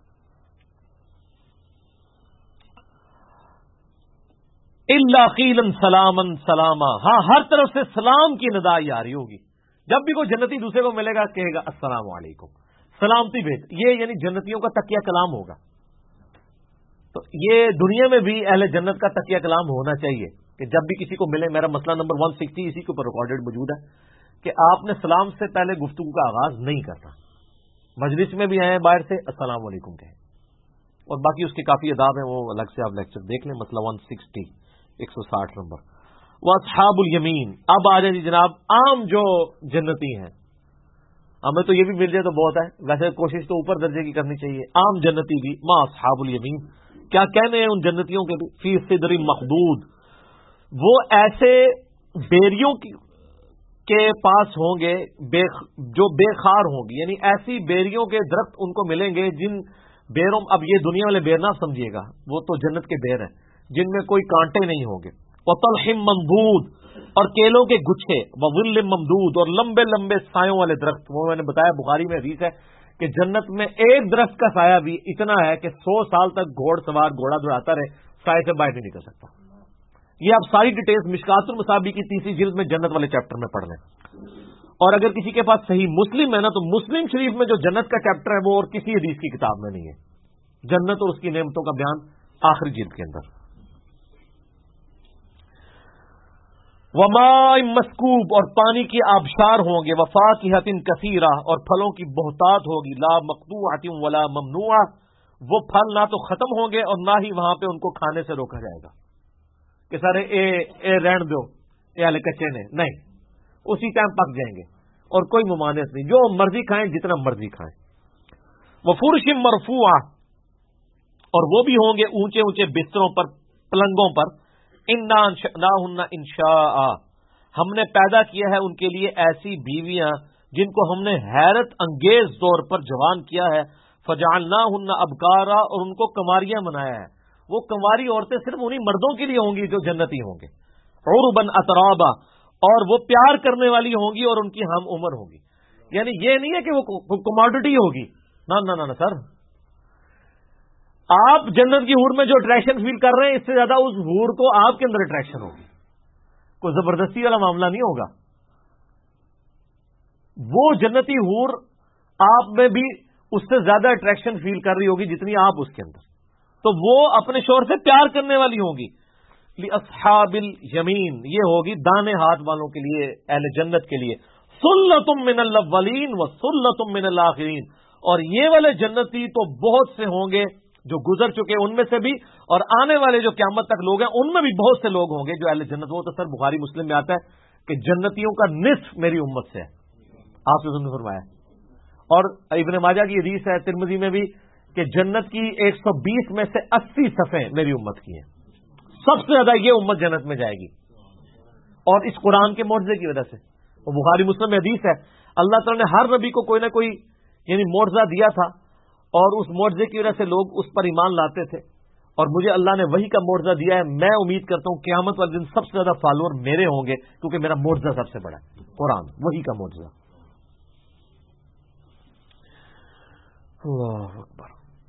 [SPEAKER 1] الا قیلا سلاما سلاما، ہاں ہر طرف سے سلام کی ندا آ رہی ہوگی۔ جب بھی کوئی جنتی دوسرے کو ملے گا کہے گا السلام علیکم، سلامتی بھیج، یہ یعنی جنتیوں کا تکیہ کلام ہوگا۔ تو یہ دنیا میں بھی اہل جنت کا تکیہ کلام ہونا چاہیے کہ جب بھی کسی کو ملے، میرا مسئلہ نمبر 160 اسی کے اوپر ریکارڈڈ موجود ہے کہ آپ نے سلام سے پہلے گفتگو کا آغاز نہیں کرنا، مجلس میں بھی آئے باہر سے السلام علیکم کہیں، اور باقی اس کے کافی آداب ہیں، وہ الگ سے آپ لیکچر دیکھ لیں، مسئلہ 160 160 نمبر۔ واصحاب الیمین، اب آ جائیں جی جناب عام جو جنتی ہیں، ہمیں تو یہ بھی مل جائے تو بہت ہے، ویسے کوشش تو اوپر درجے کی کرنی چاہیے۔ عام جنتی بھی ما اصحاب الیمین، کیا کہنے ہیں ان جنتیوں کے بھی؟ فی صدر مخدود، وہ ایسے بیریوں کے پاس ہوں گے جو بے خار ہوں گی، یعنی ایسی بیریوں کے درخت ان کو ملیں گے جن بیروں، اب یہ دنیا والے بیر نہ سمجھیے گا، وہ تو جنت کے بیر ہیں جن میں کوئی کانٹے نہیں ہوں گے۔ وطلح ممدود، اور کیلوں کے گچھے، وظل ممدود، اور لمبے لمبے سایوں والے درخت۔ وہ میں نے بتایا بخاری میں حدیث ہے کہ جنت میں ایک درخت کا سایہ بھی اتنا ہے کہ 100 سال تک گھوڑ سوار گھوڑا دوڑاتا رہے، سائے سے باہر نہیں نکل سکتا۔ یہ آپ ساری ڈیٹیلز مشکات المصابیح کی 3 جلد میں جنت والے چیپٹر میں پڑھ لیں، اور اگر کسی کے پاس صحیح مسلم ہے نا تو مسلم شریف میں جو جنت کا چیپٹر ہے وہ اور کسی حدیث کی کتاب میں نہیں ہے، جنت اور اس کی نعمتوں کا بیان آخری جلد کے اندر۔ وماء مسکوب، اور پانی کے آبشار ہوں گے، وفاکہۃ کثیرہ، اور پھلوں کی بہتات ہوگی، لا مقطوعۃ ولا ممنوعہ، وہ پھل نہ تو ختم ہوں گے اور نہ ہی وہاں پہ ان کو کھانے سے روکا جائے گا کہ سارے اے رہن دو، اے والے کچے نے، نہیں، اسی ٹائم پک جائیں گے اور کوئی ممانعت نہیں، جو مرضی کھائیں جتنا مرضی کھائیں۔ وفرش مرفوعہ، اور وہ بھی ہوں گے اونچے اونچے بستروں پر، پلنگوں پر۔ انا انشأناہن انشاء، ہم نے پیدا کیا ہے ان کے لیے ایسی بیویاں جن کو ہم نے حیرت انگیز طور پر جوان کیا ہے۔ فجعلناہن ابکارا، اور ان کو کنواریاں بنایا ہے۔ وہ کنواری عورتیں صرف انہی مردوں کے لیے ہوں گی جو جنتی ہوں گے۔ عربا اترابا، اور وہ پیار کرنے والی ہوں گی اور ان کی ہم عمر ہوگی، یعنی یہ نہیں ہے کہ وہ کموڈٹی ہوگی، نہ سر، آپ جنت کی حور میں جو اٹریکشن فیل کر رہے ہیں اس سے زیادہ اس حور کو آپ کے اندر اٹریکشن ہوگی، کوئی زبردستی والا معاملہ نہیں ہوگا۔ وہ جنتی حور آپ میں بھی اس سے زیادہ اٹریکشن فیل کر رہی ہوگی جتنی آپ اس کے اندر، تو وہ اپنے شوہر سے پیار کرنے والی ہوں گی۔ لأصحاب الیمین، یہ ہوگی دانے ہاتھ والوں کے لیے، اہل جنت کے لیے۔ سلۃ من الاولین وسلۃ من الاخرین، اور یہ والے جنتی تو بہت سے ہوں گے جو گزر چکے ان میں سے بھی، اور آنے والے جو قیامت تک لوگ ہیں ان میں بھی بہت سے لوگ ہوں گے جو اہل جنت، وہ تو سر بخاری مسلم میں آتا ہے کہ جنتیوں کا نصف میری امت سے ہے، آپ نے فرمایا. اور ابن ماجہ کی حدیث ہے، ترمذی میں بھی، کہ جنت کی 120 میں سے 80 صفیں میری امت کی ہیں. سب سے زیادہ یہ امت جنت میں جائے گی، اور اس قرآن کے معجزے کی وجہ سے. وہ بخاری مسلم میں حدیث ہے، اللہ تعالیٰ نے ہر نبی کو کوئی نہ کوئی یعنی معجزہ دیا تھا، اور اس معجزے کی وجہ سے لوگ اس پر ایمان لاتے تھے. اور مجھے اللہ نے وہی کا معجزہ دیا ہے. میں امید کرتا ہوں قیامت والے دن سب سے زیادہ فالوور میرے ہوں گے، کیونکہ میرا معجزہ سب سے بڑا ہے، قرآن وہی کا معجزہ. اللہ اکبر.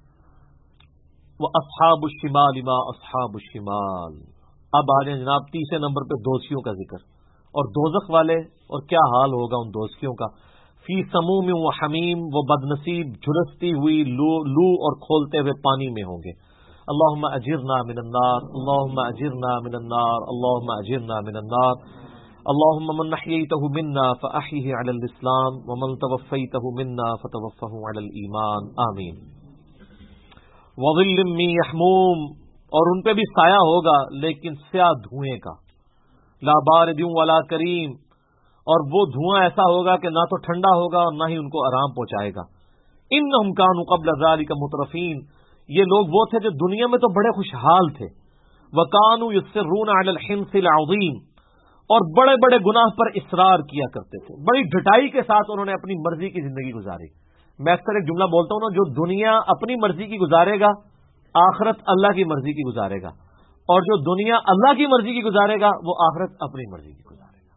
[SPEAKER 1] وہ اصحاب الشمال ما اصحاب الشمال. اب آ جائیں جناب تیسرے نمبر پہ دوزخیوں کا ذکر، اور دوزخ والے اور کیا حال ہوگا ان دوزخیوں کا. فی سموم و حمیم، وہ بدنصیب جھلستی ہوئی لو اور کھولتے ہوئے پانی میں ہوں گے. اللہم اجرنا من النار، اللہم اجرنا من النار، اللہم اجرنا من النار. اللہم من احییتہ منا فاحیہ علی الاسلام، ومن توفیتہ منا فتوفہ علی الایمان، آمین. وظل من یحموم، اور ان پہ بھی سایہ ہوگا لیکن سیاہ دھوئیں کا. لا بارد ولا کریم، اور وہ دھواں ایسا ہوگا کہ نہ تو ٹھنڈا ہوگا اور نہ ہی ان کو آرام پہنچائے گا. انہم کانوا قبل ذلک مترفین، یہ لوگ وہ تھے جو دنیا میں تو بڑے خوشحال تھے. وکانوا یصرون علی الحنث العظیم، اور بڑے بڑے گناہ پر اصرار کیا کرتے تھے. بڑی ڈٹائی کے ساتھ انہوں نے اپنی مرضی کی زندگی گزاری. میں اکثر ایک جملہ بولتا ہوں نا، جو دنیا اپنی مرضی کی گزارے گا، آخرت اللہ کی مرضی کی گزارے گا، اور جو دنیا اللہ کی مرضی کی گزارے گا وہ آخرت اپنی مرضی کی گزارے گا.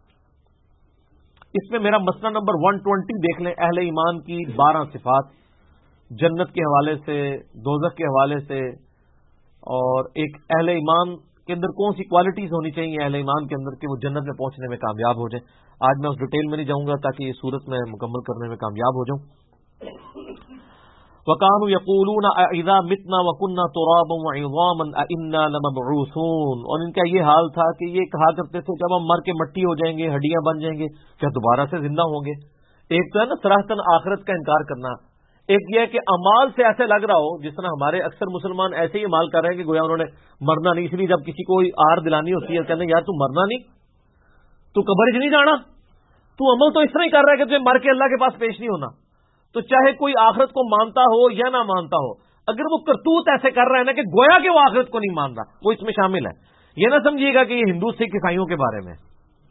[SPEAKER 1] اس میں میرا مسئلہ نمبر 120 دیکھ لیں، اہل ایمان کی 12 صفات، جنت کے حوالے سے، دوزخ کے حوالے سے، اور ایک اہل ایمان کے اندر کون سی کوالٹیز ہونی چاہیے اہل ایمان کے اندر کہ وہ جنت میں پہنچنے میں کامیاب ہو جائیں. آج میں اس ڈیٹیل میں نہیں جاؤں گا تاکہ یہ صورت میں مکمل کرنے میں کامیاب ہو جاؤں. وَكَانُوا يَقُولُونَ أَإِذَا مِتْنَا وَكُنَّا تُرَابًا وَعِظَامًا أَإِنَّا لَمَبْعُوثُونَ، اور ان کا یہ حال تھا کہ یہ کہا کرتے تھے جب ہم مر کے مٹی ہو جائیں گے، ہڈیاں بن جائیں گے، کیا دوبارہ سے زندہ ہوں گے. ایک تو ہے نا صراحتاً آخرت کا انکار کرنا، ایک یہ ہے کہ اعمال سے ایسے لگ رہا ہو جس طرح ہمارے اکثر مسلمان ایسے ہی عمال کر رہے ہیں کہ گویا انہوں نے مرنا نہیں، اس لیے جب کسی کو آر دلانی ہوتی ہے کہتے ہیں یار تو مرنا نہیں، تو قبر ہی نہیں جانا، تو عمل تو اس طرح ہی کر رہا ہے کہ تجھے مر کے اللہ کے پاس پیش نہیں ہونا. تو چاہے کوئی آخرت کو مانتا ہو یا نہ مانتا ہو، اگر وہ کرتوت ایسے کر رہا ہے نا کہ گویا کہ وہ آخرت کو نہیں مان رہا، وہ اس میں شامل ہے. یہ نہ سمجھیے گا کہ یہ ہندو سکھ عیسائیوں کے بارے میں.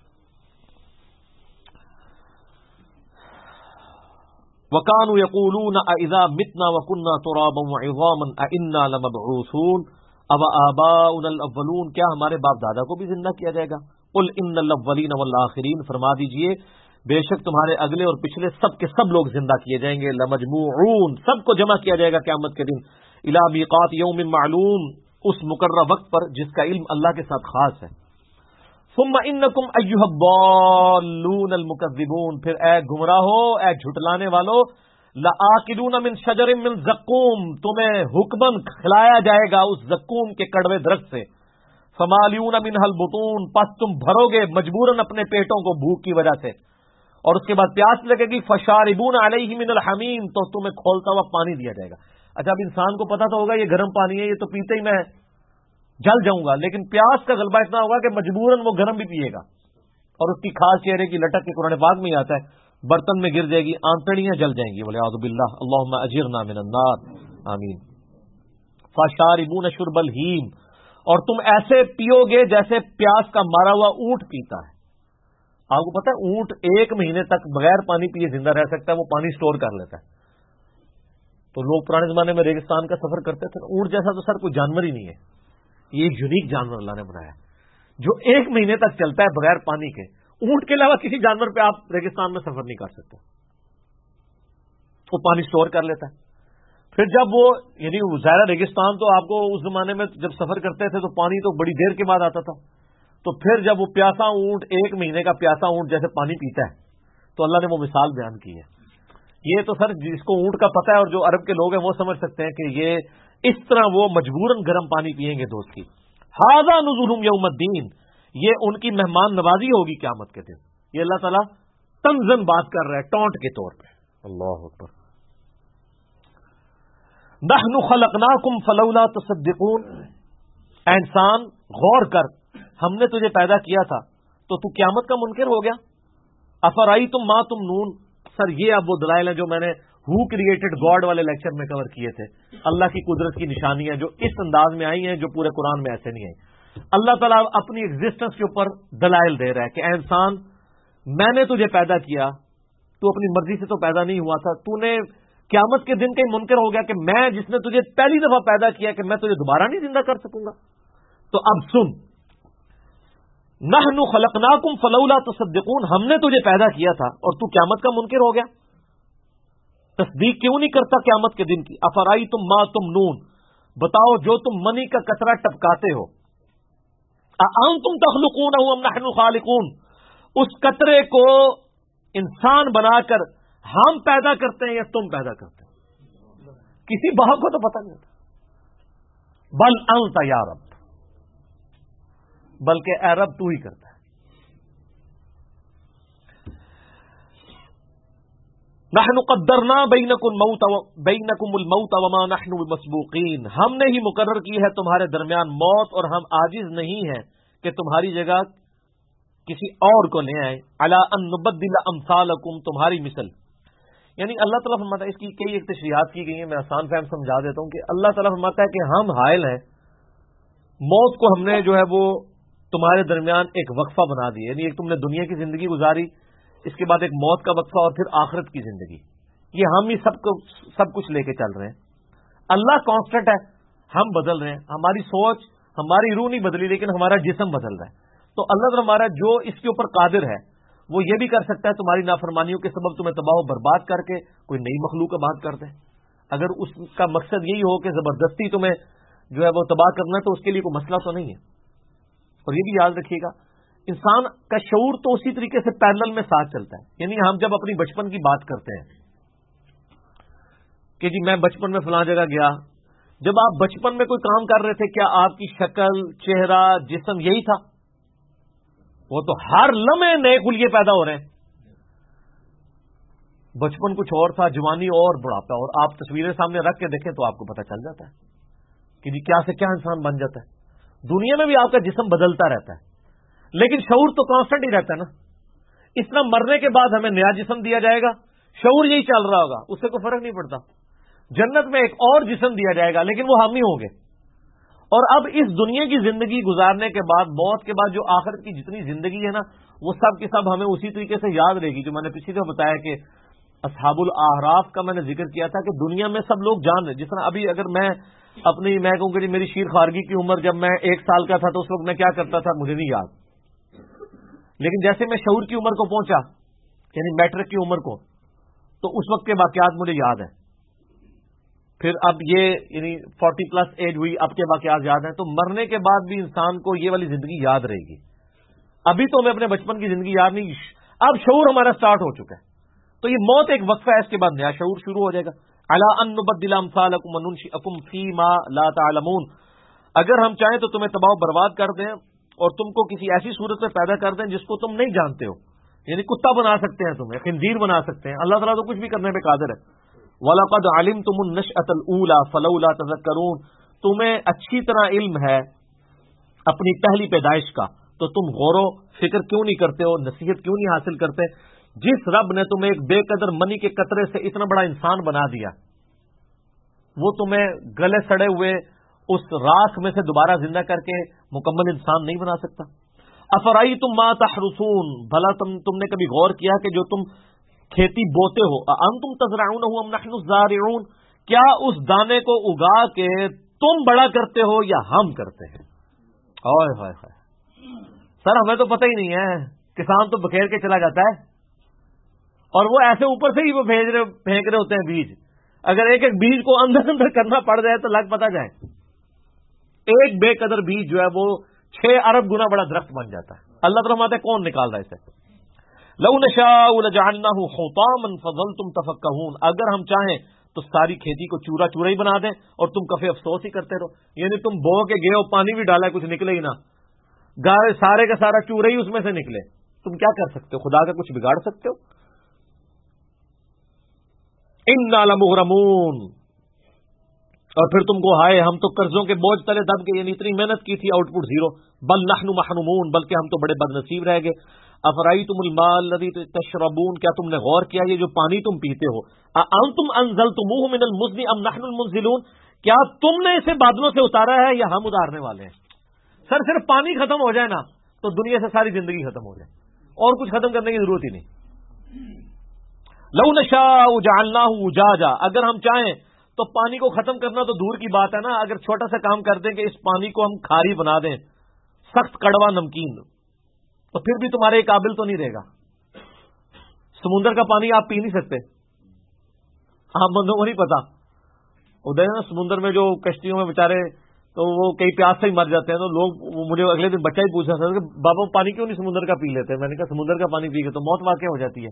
[SPEAKER 1] وَكَانُوا يَقُولُونَ أَإِذَا مِتْنَا وَكُنَّا تُرَابًا وَعِظَامًا أَإِنَّا لَمَبْعُوثُونَ أَوَآبَاؤُنَا الْأَوَّلُونَ، کیا ہمارے باپ دادا کو بھی زندہ کیا جائے گا. قُلْ إِنَّ الْأَوَّلِينَ وَالْآخِرِينَ، فرما دیجئے بے شک تمہارے اگلے اور پچھلے سب کے سب لوگ زندہ کیے جائیں گے. لَمَجْمُوعُونَ، سب کو جمع کیا جائے گا قیامت کے دن. إِلَىٰ مِيقَاتِ يَوْمٍ مَّعْلُومٍ، اس مقررہ وقت پر جس کا علم اللہ کے ساتھ خاص ہے. ثم انکم ایھا الضالون المکذبون، پھر اے گمراہو، اے جھٹلانے والو، لآکلون من شجر من زقوم، تمہیں حکماً کھلایا جائے گا اس زقوم کے کڑوے درخت سے. فمالیون منھا البطون، پس تم بھرو گے مجبوراً اپنے پیٹوں کو بھوک کی وجہ سے، اور اس کے بعد پیاس لگے گی. فشاربون علیہ من الحمیم، تو تمہیں کھولتا ہوا پانی دیا جائے گا. اچھا اب انسان کو پتا تو ہوگا یہ گرم پانی ہے، یہ تو پیتے ہی میں جل جاؤں گا، لیکن پیاس کا غلبہ اتنا ہوگا کہ مجبوراً وہ گرم بھی پیے گا. اور اس کی خاص چہرے کی لٹک کے قرآن پاک میں ہی آتا ہے، برتن میں گر جائے گی، آنتڑیاں جل جائیں گی. والعیاذ باللہ، اللہم اجرنا من النار، آمین. فشاربون شرب الہیم، اور تم ایسے پیو گے جیسے پیاس کا مارا ہوا اونٹ پیتا ہے. آپ کو پتا ہے اونٹ 1 مہینے تک بغیر پانی پیے زندہ رہ سکتا ہے، وہ پانی سٹور کر لیتا ہے. تو لوگ پرانے زمانے میں ریگستان کا سفر کرتے تھے، اونٹ جیسا تو سر کوئی جانور ہی نہیں ہے، یہ ایک یونیک جانور اللہ نے بنایا جو 1 مہینے تک چلتا ہے بغیر پانی کے. اونٹ کے علاوہ کسی جانور پہ آپ ریگستان میں سفر نہیں کر سکتے، وہ پانی سٹور کر لیتا ہے. پھر جب وہ یعنی ظاہر ریگستان تو آپ کو اس زمانے میں جب سفر کرتے تھے تو پانی تو بڑی دیر کے بعد آتا تھا، تو پھر جب وہ پیاسا اونٹ 1 مہینے کا پیاسا اونٹ جیسے پانی پیتا ہے تو اللہ نے وہ مثال بیان کی ہے. یہ تو سر جس کو اونٹ کا پتہ ہے اور جو عرب کے لوگ ہیں وہ سمجھ سکتے ہیں کہ یہ اس طرح وہ مجبوراً گرم پانی پیئیں گے. دوست کی ھذا نزلہم یوم الدین، یہ ان کی مہمان نوازی ہوگی قیامت کے دن. یہ اللہ تعالیٰ تنزن بات کر رہا ہے ٹونٹ کے طور پہ. اللہ اکبر. نحن خلقناکم فلولا تصدقون، اے انسان غور کر، ہم نے تجھے پیدا کیا تھا تو تو قیامت کا منکر ہو گیا. افرأیتم ما تمنون. سر یہ اب وہ دلائل ہیں جو میں نے ہو کریٹڈ گاڈ والے لیکچر میں کور کیے تھے. اللہ کی قدرت کی نشانیاں جو اس انداز میں آئی ہیں جو پورے قرآن میں ایسے نہیں آئی. اللہ تعالیٰ اپنی ایگزسٹنس کے اوپر دلائل دے رہا ہے کہ اے انسان میں نے تجھے پیدا کیا, تو اپنی مرضی سے تو پیدا نہیں ہوا تھا, تو نے قیامت کے دن کا ہی منکر ہو گیا کہ میں جس نے تجھے پہلی دفعہ پیدا کیا کہ میں تجھے دوبارہ نہیں زندہ کر سکوں گا. تو اب سن, نحن خلقناکم فلولا تصدقون, ہم نے تجھے پیدا کیا تھا اور تو قیامت کا منکر ہو گیا, تصدیق کیوں نہیں کرتا قیامت کے دن کی. افرأیتم ما تمنون, بتاؤ جو تم منی کا قطرہ ٹپکاتے ہو, اانتم تخلقونہ ام نحن الخالقون, اس قطرے کو انسان بنا کر ہم پیدا کرتے ہیں یا تم پیدا کرتے ہیں؟ کسی باپ کو تو پتہ نہیں ہوتا. بل انت یا رب, بلکہ اے رب تو ہی کرتا ہے. نحن قدرنا بینکم الموت وما نحن بمسبوقین, ہم نے ہی مقرر کی ہے تمہارے درمیان موت اور ہم عاجز نہیں ہیں کہ تمہاری جگہ کسی اور کو لے آئیں. الا ان نبدل امثالکم, تمہاری مثل. یعنی اللہ تعالیٰ فرماتا ہے, اس کی کئی ایک تشریحات کی گئی ہیں, میں آسان فہم سمجھا دیتا ہوں کہ اللہ تعالیٰ فرماتا ہے کہ ہم حائل ہیں, موت کو ہم نے جو ہے وہ تمہارے درمیان ایک وقفہ بنا دیا. یعنی ایک تم نے دنیا کی زندگی گزاری, اس کے بعد ایک موت کا وقفہ اور پھر آخرت کی زندگی. یہ ہم ہی سب کچھ لے کے چل رہے ہیں. اللہ کانسٹنٹ ہے, ہم بدل رہے ہیں, ہماری سوچ ہماری روح نہیں بدلی لیکن ہمارا جسم بدل رہا ہے. تو اللہ تعالیٰ ہمارا جو اس کے اوپر قادر ہے وہ یہ بھی کر سکتا ہے تمہاری نافرمانیوں کے سبب تمہیں تباہ و برباد کر کے کوئی نئی مخلوق آباد کر دے. اگر اس کا مقصد یہی ہو کہ زبردستی تمہیں جو ہے وہ تباہ کرنا ہے تو اس کے لیے کوئی مسئلہ تو نہیں ہے. اور یہ بھی یاد رکھیے گا, انسان کا شعور تو اسی طریقے سے پیرلل میں ساتھ چلتا ہے. یعنی ہم جب اپنی بچپن کی بات کرتے ہیں کہ جی میں بچپن میں فلاں جگہ گیا, جب آپ بچپن میں کوئی کام کر رہے تھے کیا آپ کی شکل, چہرہ, جسم یہی تھا؟ وہ تو ہر لمحے نئے خلیے پیدا ہو رہے ہیں. بچپن کچھ اور تھا, جوانی اور بڑھاپا اور. آپ تصویریں سامنے رکھ کے دیکھیں تو آپ کو پتہ چل جاتا ہے کہ جی کیا سے کیا انسان بن جاتا ہے. دنیا میں بھی آپ کا جسم بدلتا رہتا ہے لیکن شعور تو کانسٹنٹ ہی رہتا ہے نا. اس طرح مرنے کے بعد ہمیں نیا جسم دیا جائے گا, شعور یہی چل رہا ہوگا, اس سے کوئی فرق نہیں پڑتا. جنت میں ایک اور جسم دیا جائے گا لیکن وہ ہم ہی ہوں گے. اور اب اس دنیا کی زندگی گزارنے کے بعد, موت کے بعد جو آخرت کی جتنی زندگی ہے نا, وہ سب کی سب ہمیں اسی طریقے سے یاد رہے گی. جو میں نے پچھلی دفعہ بتایا کہ اصحاب الاعراف کا میں نے ذکر کیا تھا کہ دنیا میں سب لوگ جان رہے. جس طرح ابھی اگر میں کہوں کہ میری شیر خارگی کی عمر جب میں 1 سال کا تھا تو اس وقت میں کیا کرتا تھا مجھے نہیں یاد, لیکن جیسے میں شعور کی عمر کو پہنچا یعنی میٹرک کی عمر کو, تو اس وقت کے واقعات مجھے یاد ہیں. پھر اب یہ یعنی 40+ ایج ہوئی, اب کے واقعات یاد ہیں. تو مرنے کے بعد بھی انسان کو یہ والی زندگی یاد رہے گی. ابھی تو ہمیں اپنے بچپن کی زندگی یاد نہیں, اب شعور ہمارا سٹارٹ ہو چکا ہے. تو یہ موت ایک وقفہ ہے, اس کے بعد نیا شعور شروع ہو جائے گا. الا ان نبدل امثالکم وننشئکم فیما لا تعلمون, اگر ہم چاہیں تو تمہیں تباہ و برباد کر دیں اور تم کو کسی ایسی صورت میں پیدا کر دیں جس کو تم نہیں جانتے ہو. یعنی کتا بنا سکتے ہیں تمہیں, خنزیر بنا سکتے ہیں. اللہ تعالیٰ تو کچھ بھی کرنے پہ قادر ہے. وَلَقَدْ عَلِمْتُمُ النَّشْأَةَ الْأُولَىٰ فَلَوْلَا تَذَكَّرُونَ, تمہیں اچھی طرح علم ہے اپنی پہلی پیدائش کا, تو تم غور و فکر کیوں نہیں کرتے ہو, نصیحت کیوں نہیں حاصل کرتے؟ جس رب نے تمہیں ایک بے قدر منی کے قطرے سے اتنا بڑا انسان بنا دیا, وہ تمہیں گلے سڑے ہوئے اس راکھ میں سے دوبارہ زندہ کر کے مکمل انسان نہیں بنا سکتا؟ افرأیتم ما تحرثون, بھلا تم نے کبھی غور کیا کہ جو تم کھیتی بوتے ہو, انتم تزرعونہ ام نحن الزارعون, کیا اس دانے کو اگا کے تم بڑا کرتے ہو یا ہم کرتے ہیں؟ ہائے ہائے ہائے, سر ہمیں تو پتہ ہی نہیں ہے. کسان تو بکھیر کے چلا جاتا ہے اور وہ ایسے اوپر سے ہی وہ پھینک رہے ہوتے ہیں بیج. اگر ایک ایک بیج کو اندر کرنا پڑ جائے تو لگ پتہ جائے, ایک بے قدر بیج جو ہے وہ 6 ارب گنا بڑا درخت بن جاتا ہے. اللہ تعالیٰ فرماتا ہے کون نکال رہا ہے اسے؟ لو نشاء لجعلناه حطاما فظلتم تفكهون, اگر ہم چاہیں تو ساری کھیتی کو چورا چورا ہی بنا دیں اور تم کفے افسوس ہی کرتے رہو. یعنی تم بو کے گئے ہو, پانی بھی ڈالا ہے, کچھ نکلے ہی نہ, گائے سارے کا سارا چورا ہی اس میں سے نکلے. تم کیا کر سکتے ہو؟ خدا کا کچھ بگاڑ سکتے ہو؟ انا لمغرمون, اور پھر تم کو ہائے ہم تو قرضوں کے بوجھ تلے دب گئے، یعنی اتنی محنت کی تھی آؤٹ پٹ زیرو، بل نحن محرومون، بلکہ ہم تو بڑے بد نصیب رہ گئے۔ افرائیتم الماء الذی تشربون، کیا تم نے غور کیا یہ جو پانی تم پیتے ہو، اانتم انزلتموہ من المزن ام نحن المنزلون، کیا تم نے اسے بادلوں سے اتارا ہے یا ہم اتارنے والے ہیں؟ سر صرف پانی ختم ہو جائے نا تو دنیا سے ساری زندگی ختم ہو جائے، اور کچھ ختم کرنے کی ضرورت ہی نہیں۔ لو نشاء جعلناہ اجاجا، اگر ہم چاہیں تو پانی کو ختم کرنا تو دور کی بات ہے نا، اگر چھوٹا سا کام کر دیں کہ اس پانی کو ہم کھاری بنا دیں، سخت کڑوا نمکین، تو پھر بھی تمہارے قابل تو نہیں رہے گا۔ سمندر کا پانی آپ پی نہیں سکتے، عام بندوں کو نہیں پتا، ادھر نا سمندر میں جو کشتیوں میں بیچارے تو وہ کئی پیاس سے ہی مر جاتے ہیں، تو لوگ مجھے اگلے دن بچہ ہی پوچھا تھا کہ بابا پانی کیوں نہیں سمندر کا پی لیتے؟ میں نے کہا سمندر کا پانی پی کے تو موت واقع ہو جاتی ہے،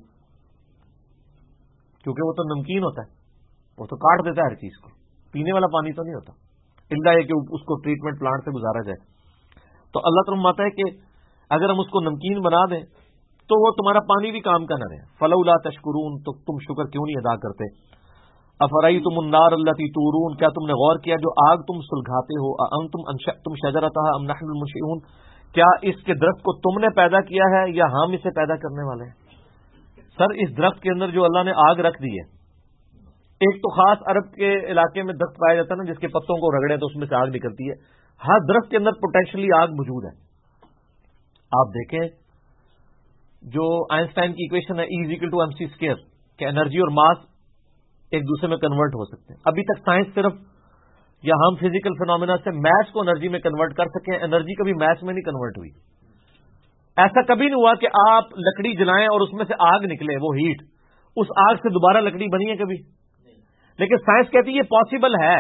[SPEAKER 1] کیونکہ وہ تو نمکین ہوتا ہے، وہ تو کاٹ دیتا ہے ہر چیز کو، پینے والا پانی تو نہیں ہوتا، الا یہ کہ اس کو ٹریٹمنٹ پلانٹ سے گزارا جائے۔ تو اللہ تعالیٰ فرماتا ہے کہ اگر ہم اس کو نمکین بنا دیں تو وہ تمہارا پانی بھی کام کا نہ رہے۔ فلولا تشکرون، تو تم شکر کیوں نہیں ادا کرتے؟ افرأیتم النار التی تورون، کیا تم نے غور کیا جو آگ تم سلگھاتے ہو، اانتم انشأتم شجرتها ام نحن المنشئون، کیا اس کے درخت کو تم نے پیدا کیا ہے یا ہم اسے پیدا کرنے والے ہیں؟ سر اس درخت کے اندر جو اللہ نے آگ رکھ دی ہے، ایک تو خاص عرب کے علاقے میں درخت پایا جاتا ہے نا جس کے پتوں کو رگڑے تو اس میں سے آگ نکلتی ہے، ہر درخت کے اندر پوٹینشلی آگ موجود ہے۔ آپ دیکھیں جو آئنسٹائن کی ایکویشن ہے E=mc²، کہ انرجی اور ماس ایک دوسرے میں کنورٹ ہو سکتے ہیں۔ ابھی تک سائنس صرف یا ہم فزیکل فینومینا سے میس کو انرجی میں کنورٹ کر سکیں، انرجی کبھی میس میں نہیں کنورٹ ہوئی۔ ایسا کبھی نہیں ہوا کہ آپ لکڑی جلائیں اور اس میں سے آگ نکلے، وہ ہیٹ، اس آگ سے دوبارہ لکڑی بنی ہے کبھی؟ لیکن سائنس کہتی ہے یہ پاسبل ہے،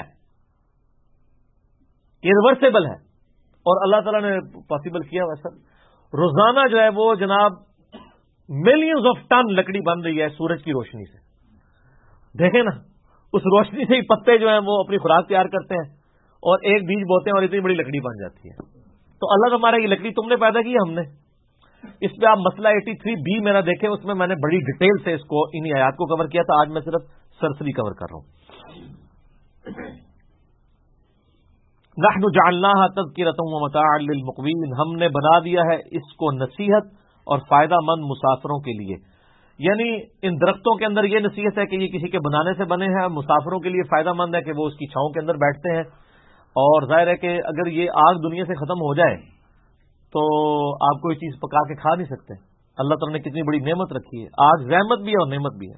[SPEAKER 1] یہ ریورسیبل ہے، اور اللہ تعالیٰ نے پاسبل کیا ہوا۔ سر روزانہ جو ہے وہ جناب ملینز آف ٹن لکڑی بن رہی ہے سورج کی روشنی سے، دیکھیں نا، اس روشنی سے ہی پتے جو ہیں وہ اپنی خوراک تیار کرتے ہیں اور ایک بیج بوتے ہیں اور اتنی بڑی لکڑی بن جاتی ہے۔ تو اللہ ہمارا یہ لکڑی تم نے پیدا کی، ہم نے۔ اس پہ آپ مسئلہ 83B میرا دیکھیں، اس میں نے بڑی ڈیٹیل سے اس کو انہی آیات کو کور کیا تھا، آج میں صرف سرسری کور کر رہا ہوں۔ نحن جعلناها تذکرۃ ومتاعا للمقوین، ہم نے بنا دیا ہے اس کو نصیحت اور فائدہ مند مسافروں کے لیے، یعنی ان درختوں کے اندر یہ نصیحت ہے کہ یہ کسی کے بنانے سے بنے ہیں، مسافروں کے لیے فائدہ مند ہے کہ وہ اس کی چھاؤں کے اندر بیٹھتے ہیں، اور ظاہر ہے کہ اگر یہ آگ دنیا سے ختم ہو جائے تو آپ کوئی چیز پکا کے کھا نہیں سکتے۔ اللہ تعالیٰ نے کتنی بڑی نعمت رکھی ہے، آگ رحمت بھی ہے اور نعمت بھی ہے۔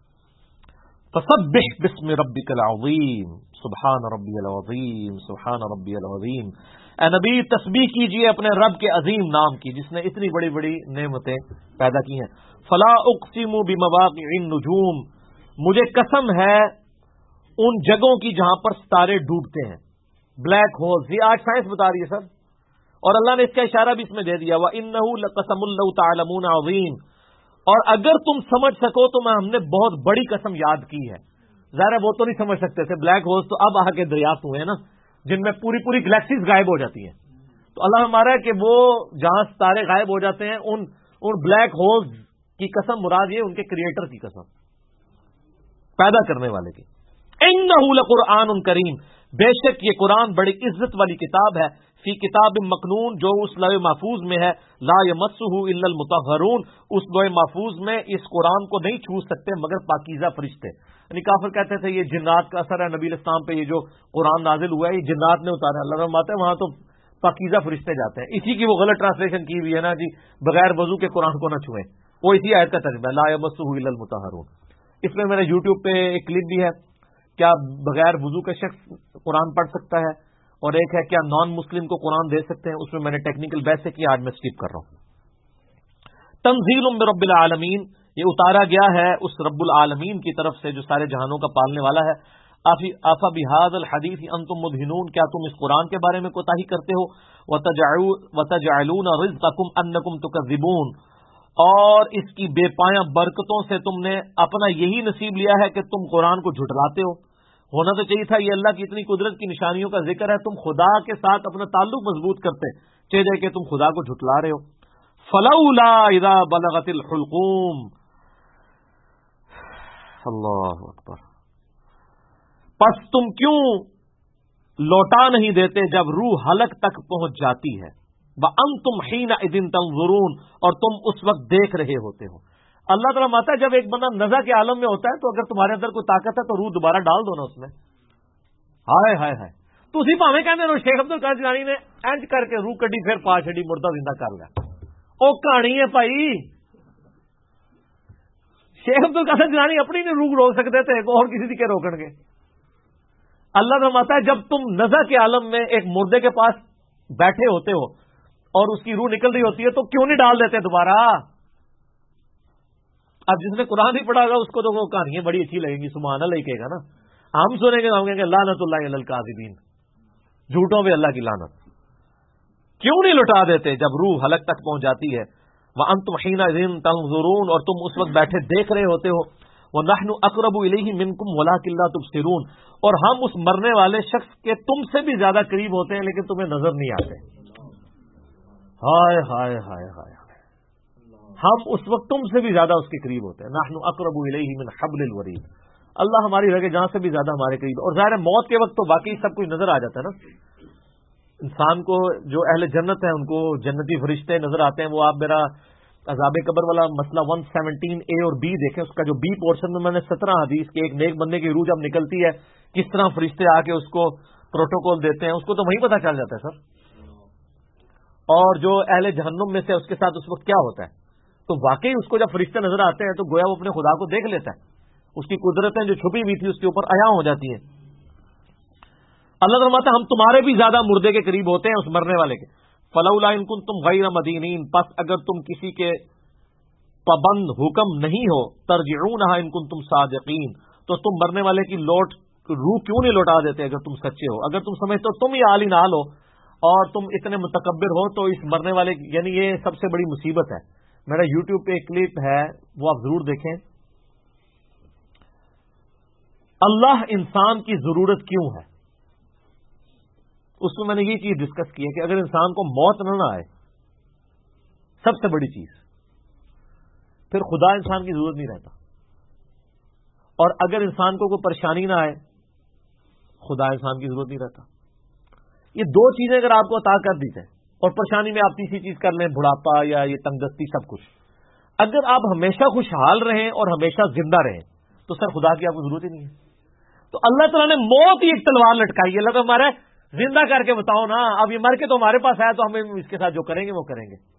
[SPEAKER 1] فسبح باسم ربک العظیم، سبحان ربی العظیم، سبحان ربی العظیم، اے نبی تسبیح کیجئے اپنے رب کے عظیم نام کی جس نے اتنی بڑی بڑی نعمتیں پیدا کی ہیں۔ فلا اقسم بمواقع النجوم، مجھے قسم ہے ان جگہوں کی جہاں پر ستارے ڈوبتے ہیں، بلیک ہولز، یہ آج سائنس بتا رہی ہے سر، اور اللہ نے اس کا اشارہ بھی اس میں دے دیا، وَإِنَّهُ لَقَسَمٌ لَوْ تَعْلَمُونَ عَظِيمٌ، اور اگر تم سمجھ سکو تو ہم نے بہت بڑی قسم یاد کی ہے۔ ظاہر وہ تو نہیں سمجھ سکتے تھے، بلیک ہولز تو اب آ کے دریافت ہوئے ہیں نا، جن میں پوری پوری گلیکسیز غائب ہو جاتی ہیں، تو اللہ ہمارا ہے کہ وہ جہاں ستارے غائب ہو جاتے ہیں ان بلیک ہولز کی قسم مراد یہ ان کے کریٹر کی قسم، پیدا کرنے والے کی۔ اِنَّهُ لَقُرْآنٌ کریم، بے شک یہ قرآن بڑی عزت والی کتاب ہے، فی کتاب مکنون، جو اس لوح محفوظ میں ہے، لا یمسہ الا المطہرون، اس لوح محفوظ میں اس قرآن کو نہیں چھو سکتے مگر پاکیزہ فرشتے۔ یعنی کافر کہتے تھے یہ جنات کا اثر ہے نبی علیہ السلام پہ، یہ جو قرآن نازل ہوا ہے یہ جنات نے اتارا، اللہ رحمت ہے وہاں تو پاکیزہ فرشتے جاتے ہیں۔ اسی کی وہ غلط ٹرانسلیشن کی ہوئی ہے نا جی، بغیر وضو کے قرآن کو نہ چھوئیں، وہ اسی آیت کا ترجمہ ہے، لا یمسہ الا المطہرون۔ اس میں میرے یوٹیوب پہ ایک کلپ بھی ہے، کیا بغیر وضو کا شخص قرآن پڑھ سکتا ہے، اور ایک ہے کیا نان مسلم کو قرآن دے سکتے ہیں، اس میں نے ٹیکنیکل بحث سے کیا، آج میں سکپ کر رہا ہوں۔ تنزیل من رب العالمین، یہ اتارا گیا ہے اس رب العالمین کی طرف سے جو سارے جہانوں کا پالنے والا ہے۔ آفا بہذا الحدیث انتم مدہنون، کیا تم اس قرآن کے بارے میں کوتاہی کرتے ہو، وتجعلون رزقکم انکم تکذبون، اور اس کی بے پایاں برکتوں سے تم نے اپنا یہی نصیب لیا ہے کہ تم قرآن کو جھٹلاتے ہو۔ ہونا تو چاہیے تھا یہ اللہ کی اتنی قدرت کی نشانیوں کا ذکر ہے، تم خدا کے ساتھ اپنا تعلق مضبوط کرتے، چاہیے کہ تم خدا کو جھٹلا رہے ہو۔ فلولا اذا بلغت الحلقوم، اللہ اکبر، پس تم کیوں لوٹا نہیں دیتے جب روح حلق تک پہنچ جاتی ہے، وَأَنْتُمْ حِينَئِذٍ تَنظُرُونَ، اور تم اس وقت دیکھ رہے ہوتے ہو۔ اللہ تعالیٰ ماتا ہے جب ایک بندہ نزع کے عالم میں ہوتا ہے تو اگر تمہارے اندر کوئی طاقت ہے تو روح دوبارہ ڈال دو نا اس میں۔ ہائے ہائے ہائے، تو اسی پاویں کہندے نے شیخ عبد القادر جیلانی نے انج کر کے روح کڈی پھر پا چھڑی، مردہ زندہ کر لیا۔ او کہانی ہے بھائی، شیخ عبد القادر جیلانی اپنی نہیں روح روک سکتے تھے، اور کسی کی روکن گے؟ اللہ فرماتا ہے جب تم نزع کے عالم میں ایک مردے کے پاس بیٹھے ہوتے ہو اور اس کی روح نکل رہی ہوتی ہے تو کیوں نہیں ڈال دیتے دوبارہ؟ اب جس نے قرآن نہیں پڑھا گا اس کو تو وہ کہانیاں بڑی اچھی لگیں گی، سبحان اللہ ہی کہے گا نا۔ ہم سنیں گے، ہم کہیں گے لعنت اللہ علی الکاذبین، جھوٹوں پہ اللہ کی لعنت۔ کیوں نہیں لٹا دیتے جب روح حلق تک پہنچ جاتی ہے؟ وَأَنْتُمْ حِينَئِذٍ تَنظُرُونَ، اور تم اس وقت بیٹھے دیکھ رہے ہوتے ہو۔ وَنَحْنُ أَقْرَبُ إِلَيْهِ مِنْكُمْ وَلَٰكِن لَا تُبْصِرُونَ، اور ہم اس مرنے والے شخص کے تم سے بھی زیادہ قریب ہوتے ہیں لیکن تمہیں نظر نہیں آتے۔ ہائے ہائے ہائے ہائے، ہم اس وقت تم سے بھی زیادہ اس کے قریب ہوتے ہیں۔ نحن اقرب الیہ من حبل الورید، اللہ ہماری رگے جہاں سے بھی زیادہ ہمارے قریب۔ اور ظاہر ہے موت کے وقت تو واقعی سب کچھ نظر آ جاتا ہے نا انسان کو۔ جو اہل جنت ہیں ان کو جنتی فرشتے نظر آتے ہیں۔ وہ آپ میرا عذاب قبر والا مسئلہ 117A اور B دیکھیں، اس کا جو B پورشن میں نے 17 حدیث کے ایک نیک بندے کی روح جب نکلتی ہے کس طرح فرشتے آ کے اس کو پروٹوکول دیتے ہیں، اس کو تو وہیں پتہ چل جاتا ہے سر۔ اور جو اہل جہنم میں سے اس کے ساتھ اس وقت کیا ہوتا ہے، تو واقعی اس کو جب فرشتے نظر آتے ہیں تو گویا وہ اپنے خدا کو دیکھ لیتا ہے، اس کی قدرتیں جو چھپی ہوئی تھی اس کے اوپر عیاں ہو جاتی ہیں۔ اللہ فرماتا ہے ہم تمہارے بھی زیادہ مردے کے قریب ہوتے ہیں اس مرنے والے کے۔ فلولا ان کنتم غیر مدینین، پس اگر تم کسی کے پابند حکم نہیں ہو، ترجعونہا ان کنتم صادقین، تو تم مرنے والے کی روح کیوں نہیں لوٹا دیتے اگر تم سچے ہو؟ اگر تم سمجھتے ہو تم ہی عالی نال ہو اور تم اتنے متکبر ہو تو اس مرنے والے یعنی یہ سب سے بڑی مصیبت ہے۔ میرا یوٹیوب پہ ایک کلپ ہے وہ آپ ضرور دیکھیں، اللہ انسان کی ضرورت کیوں ہے، اس میں نے یہ چیز ڈسکس کی ہے کہ اگر انسان کو موت نہ آئے سب سے بڑی چیز، پھر خدا انسان کی ضرورت نہیں رہتا، اور اگر انسان کو کوئی پریشانی نہ آئے خدا انسان کی ضرورت نہیں رہتا۔ یہ دو چیزیں اگر آپ کو عطا کر دی جائیں اور پریشانی میں آپ تیسری چیز کر لیں، بڑھاپا یا یہ تنگدستی سب کچھ، اگر آپ ہمیشہ خوشحال رہیں اور ہمیشہ زندہ رہیں تو سر خدا کی آپ کو ضرورت ہی نہیں ہے۔ تو اللہ تعالیٰ نے موت ہی ایک تلوار لٹکائی ہے، اللہ تو ہمارا زندہ کر کے بتاؤ نا، اب یہ مر کے تو ہمارے پاس آیا تو ہم اس کے ساتھ جو کریں گے وہ کریں گے۔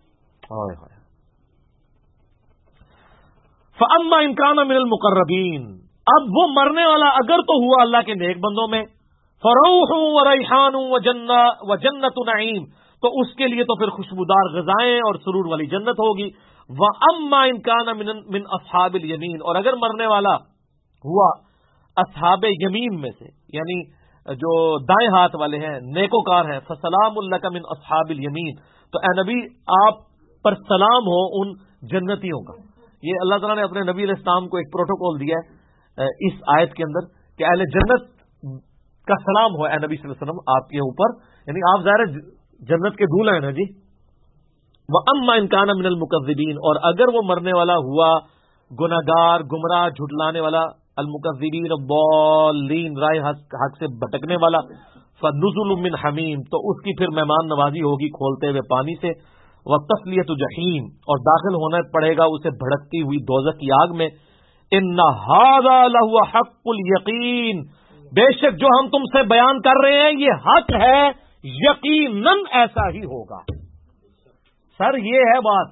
[SPEAKER 1] فَأَمَّا إِن كَانَ مِنَ الْمُقَرَّبِينَ، اب وہ مرنے والا اگر تو ہوا اللہ کے نیک بندوں میں، فَرَوْحٌ وَرَيْحَانٌ وَجَنَّتُ نَعِيمٍ، تو اس کے لیے تو پھر خوشبودار غذائیں اور سرور والی جنت ہوگی۔ وَأَمَّا إِن كَانَ مِنْ أَصْحَابِ الْيَمِينَ، اور اگر مرنے والا ہوا اصحاب یمین میں سے یعنی جو دائیں ہاتھ والے ہیں، نیکوکار ہیں، فَسَلَامٌ لَكَ مِنْ أَصْحَابِ الْيَمِينَ، تو اے نبی آپ پر سلام ہو ان جنتیوں کا۔ یہ اللہ تعالیٰ نے اپنے نبی علیہ السلام کو ایک پروٹوکول دیا ہے اس آیت کے اندر کہ اہل جنت کا سلام ہو اے نبی صلی اللہ علیہ وسلم آپ کے اوپر، یعنی آپ ظاہر جنت کے دولہے ہیں نا جی۔ وَأَمَّا إِن كَانَ مِنَ الْمُكَذِّبِينَ، اور اگر وہ مرنے والا ہوا گناہگار، گمراہ، جھٹلانے والا، المکذبین الضالین، راہ حق سے بھٹکنے والا، فَنُزُلٌ مِّنْ حَمِيمٍ، تو اس کی پھر مہمان نوازی ہوگی کھولتے ہوئے پانی سے، وَتَصْلِيَةُ جَحِيمٍ، اور داخل ہونا پڑے گا اسے بھڑکتی ہوئی دوزخ کی آگ میں۔ إِنَّ هَذَا لَهُوَ حَقُّ الْيَقِينِ، بے شک جو ہم تم سے بیان کر رہے ہیں یہ حق ہے، یقیناً ایسا ہی ہوگا۔ سر یہ ہے بات،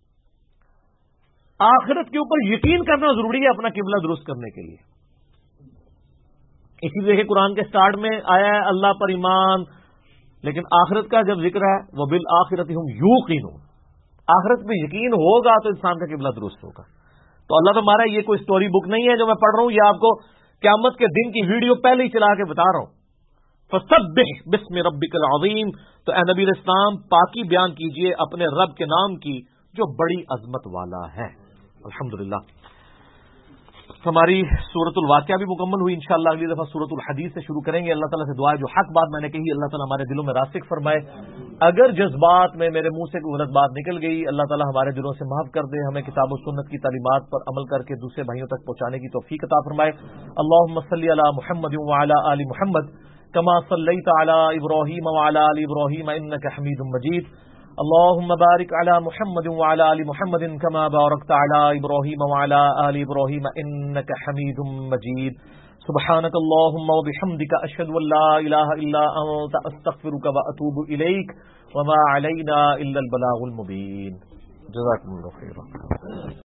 [SPEAKER 1] آخرت کے اوپر یقین کرنا ضروری ہے اپنا قبلہ درست کرنے کے لیے۔ اسی لیے قرآن کے سٹارٹ میں آیا ہے اللہ پر ایمان، لیکن آخرت کا جب ذکر ہے وَبِالْآخِرَةِ هُمْ يُوقِنُونَ، آخرت میں یقین ہوگا تو انسان کا قبلہ درست ہوگا۔ تو اللہ تمہارا یہ کوئی سٹوری بک نہیں ہے جو میں پڑھ رہا ہوں، یہ آپ کو قیامت کے دن کی ویڈیو پہلے ہی چلا کے بتا رہا ہوں۔ فَسَبِّحْ بِاسْمِ رَبِّكَ الْعَظِيمِ، تو اے نبی علیہ السلام پاکی بیان کیجئے اپنے رب کے نام کی جو بڑی عظمت والا ہے۔ الحمدللہ ہماری سورۃ الواقعہ بھی مکمل ہوئی، انشاءاللہ اگلی دفعہ سورۃ الحدیث سے شروع کریں گے۔ اللہ تعالیٰ سے دعا ہے جو حق بات میں نے کہی اللہ تعالیٰ ہمارے دلوں میں راسخ فرمائے، اگر جذبات میں میرے منہ سے کوئی غلط بات نکل گئی اللہ تعالیٰ ہمارے دلوں سے معاف کر دے، ہمیں کتاب و سنت کی تعلیمات پر عمل کر کے دوسرے بھائیوں تک پہنچانے کی توفیق عطا فرمائے۔ اللہم صلی علی محمد وعلی آل محمد، كما صليت على إبراهيم وعلى آل إبراهيم إنك حميد مجيد. اللهم بارك على محمد وعلى آل محمد كما باركت على إبراهيم وعلى آل إبراهيم إنك حميد مجيد. سبحانك اللهم وبحمدك أشهد أن لا إله إلا أنت أستغفرك وأتوب إليك وما علينا إلا البلاغ المبين. جزاكم الله خيرا.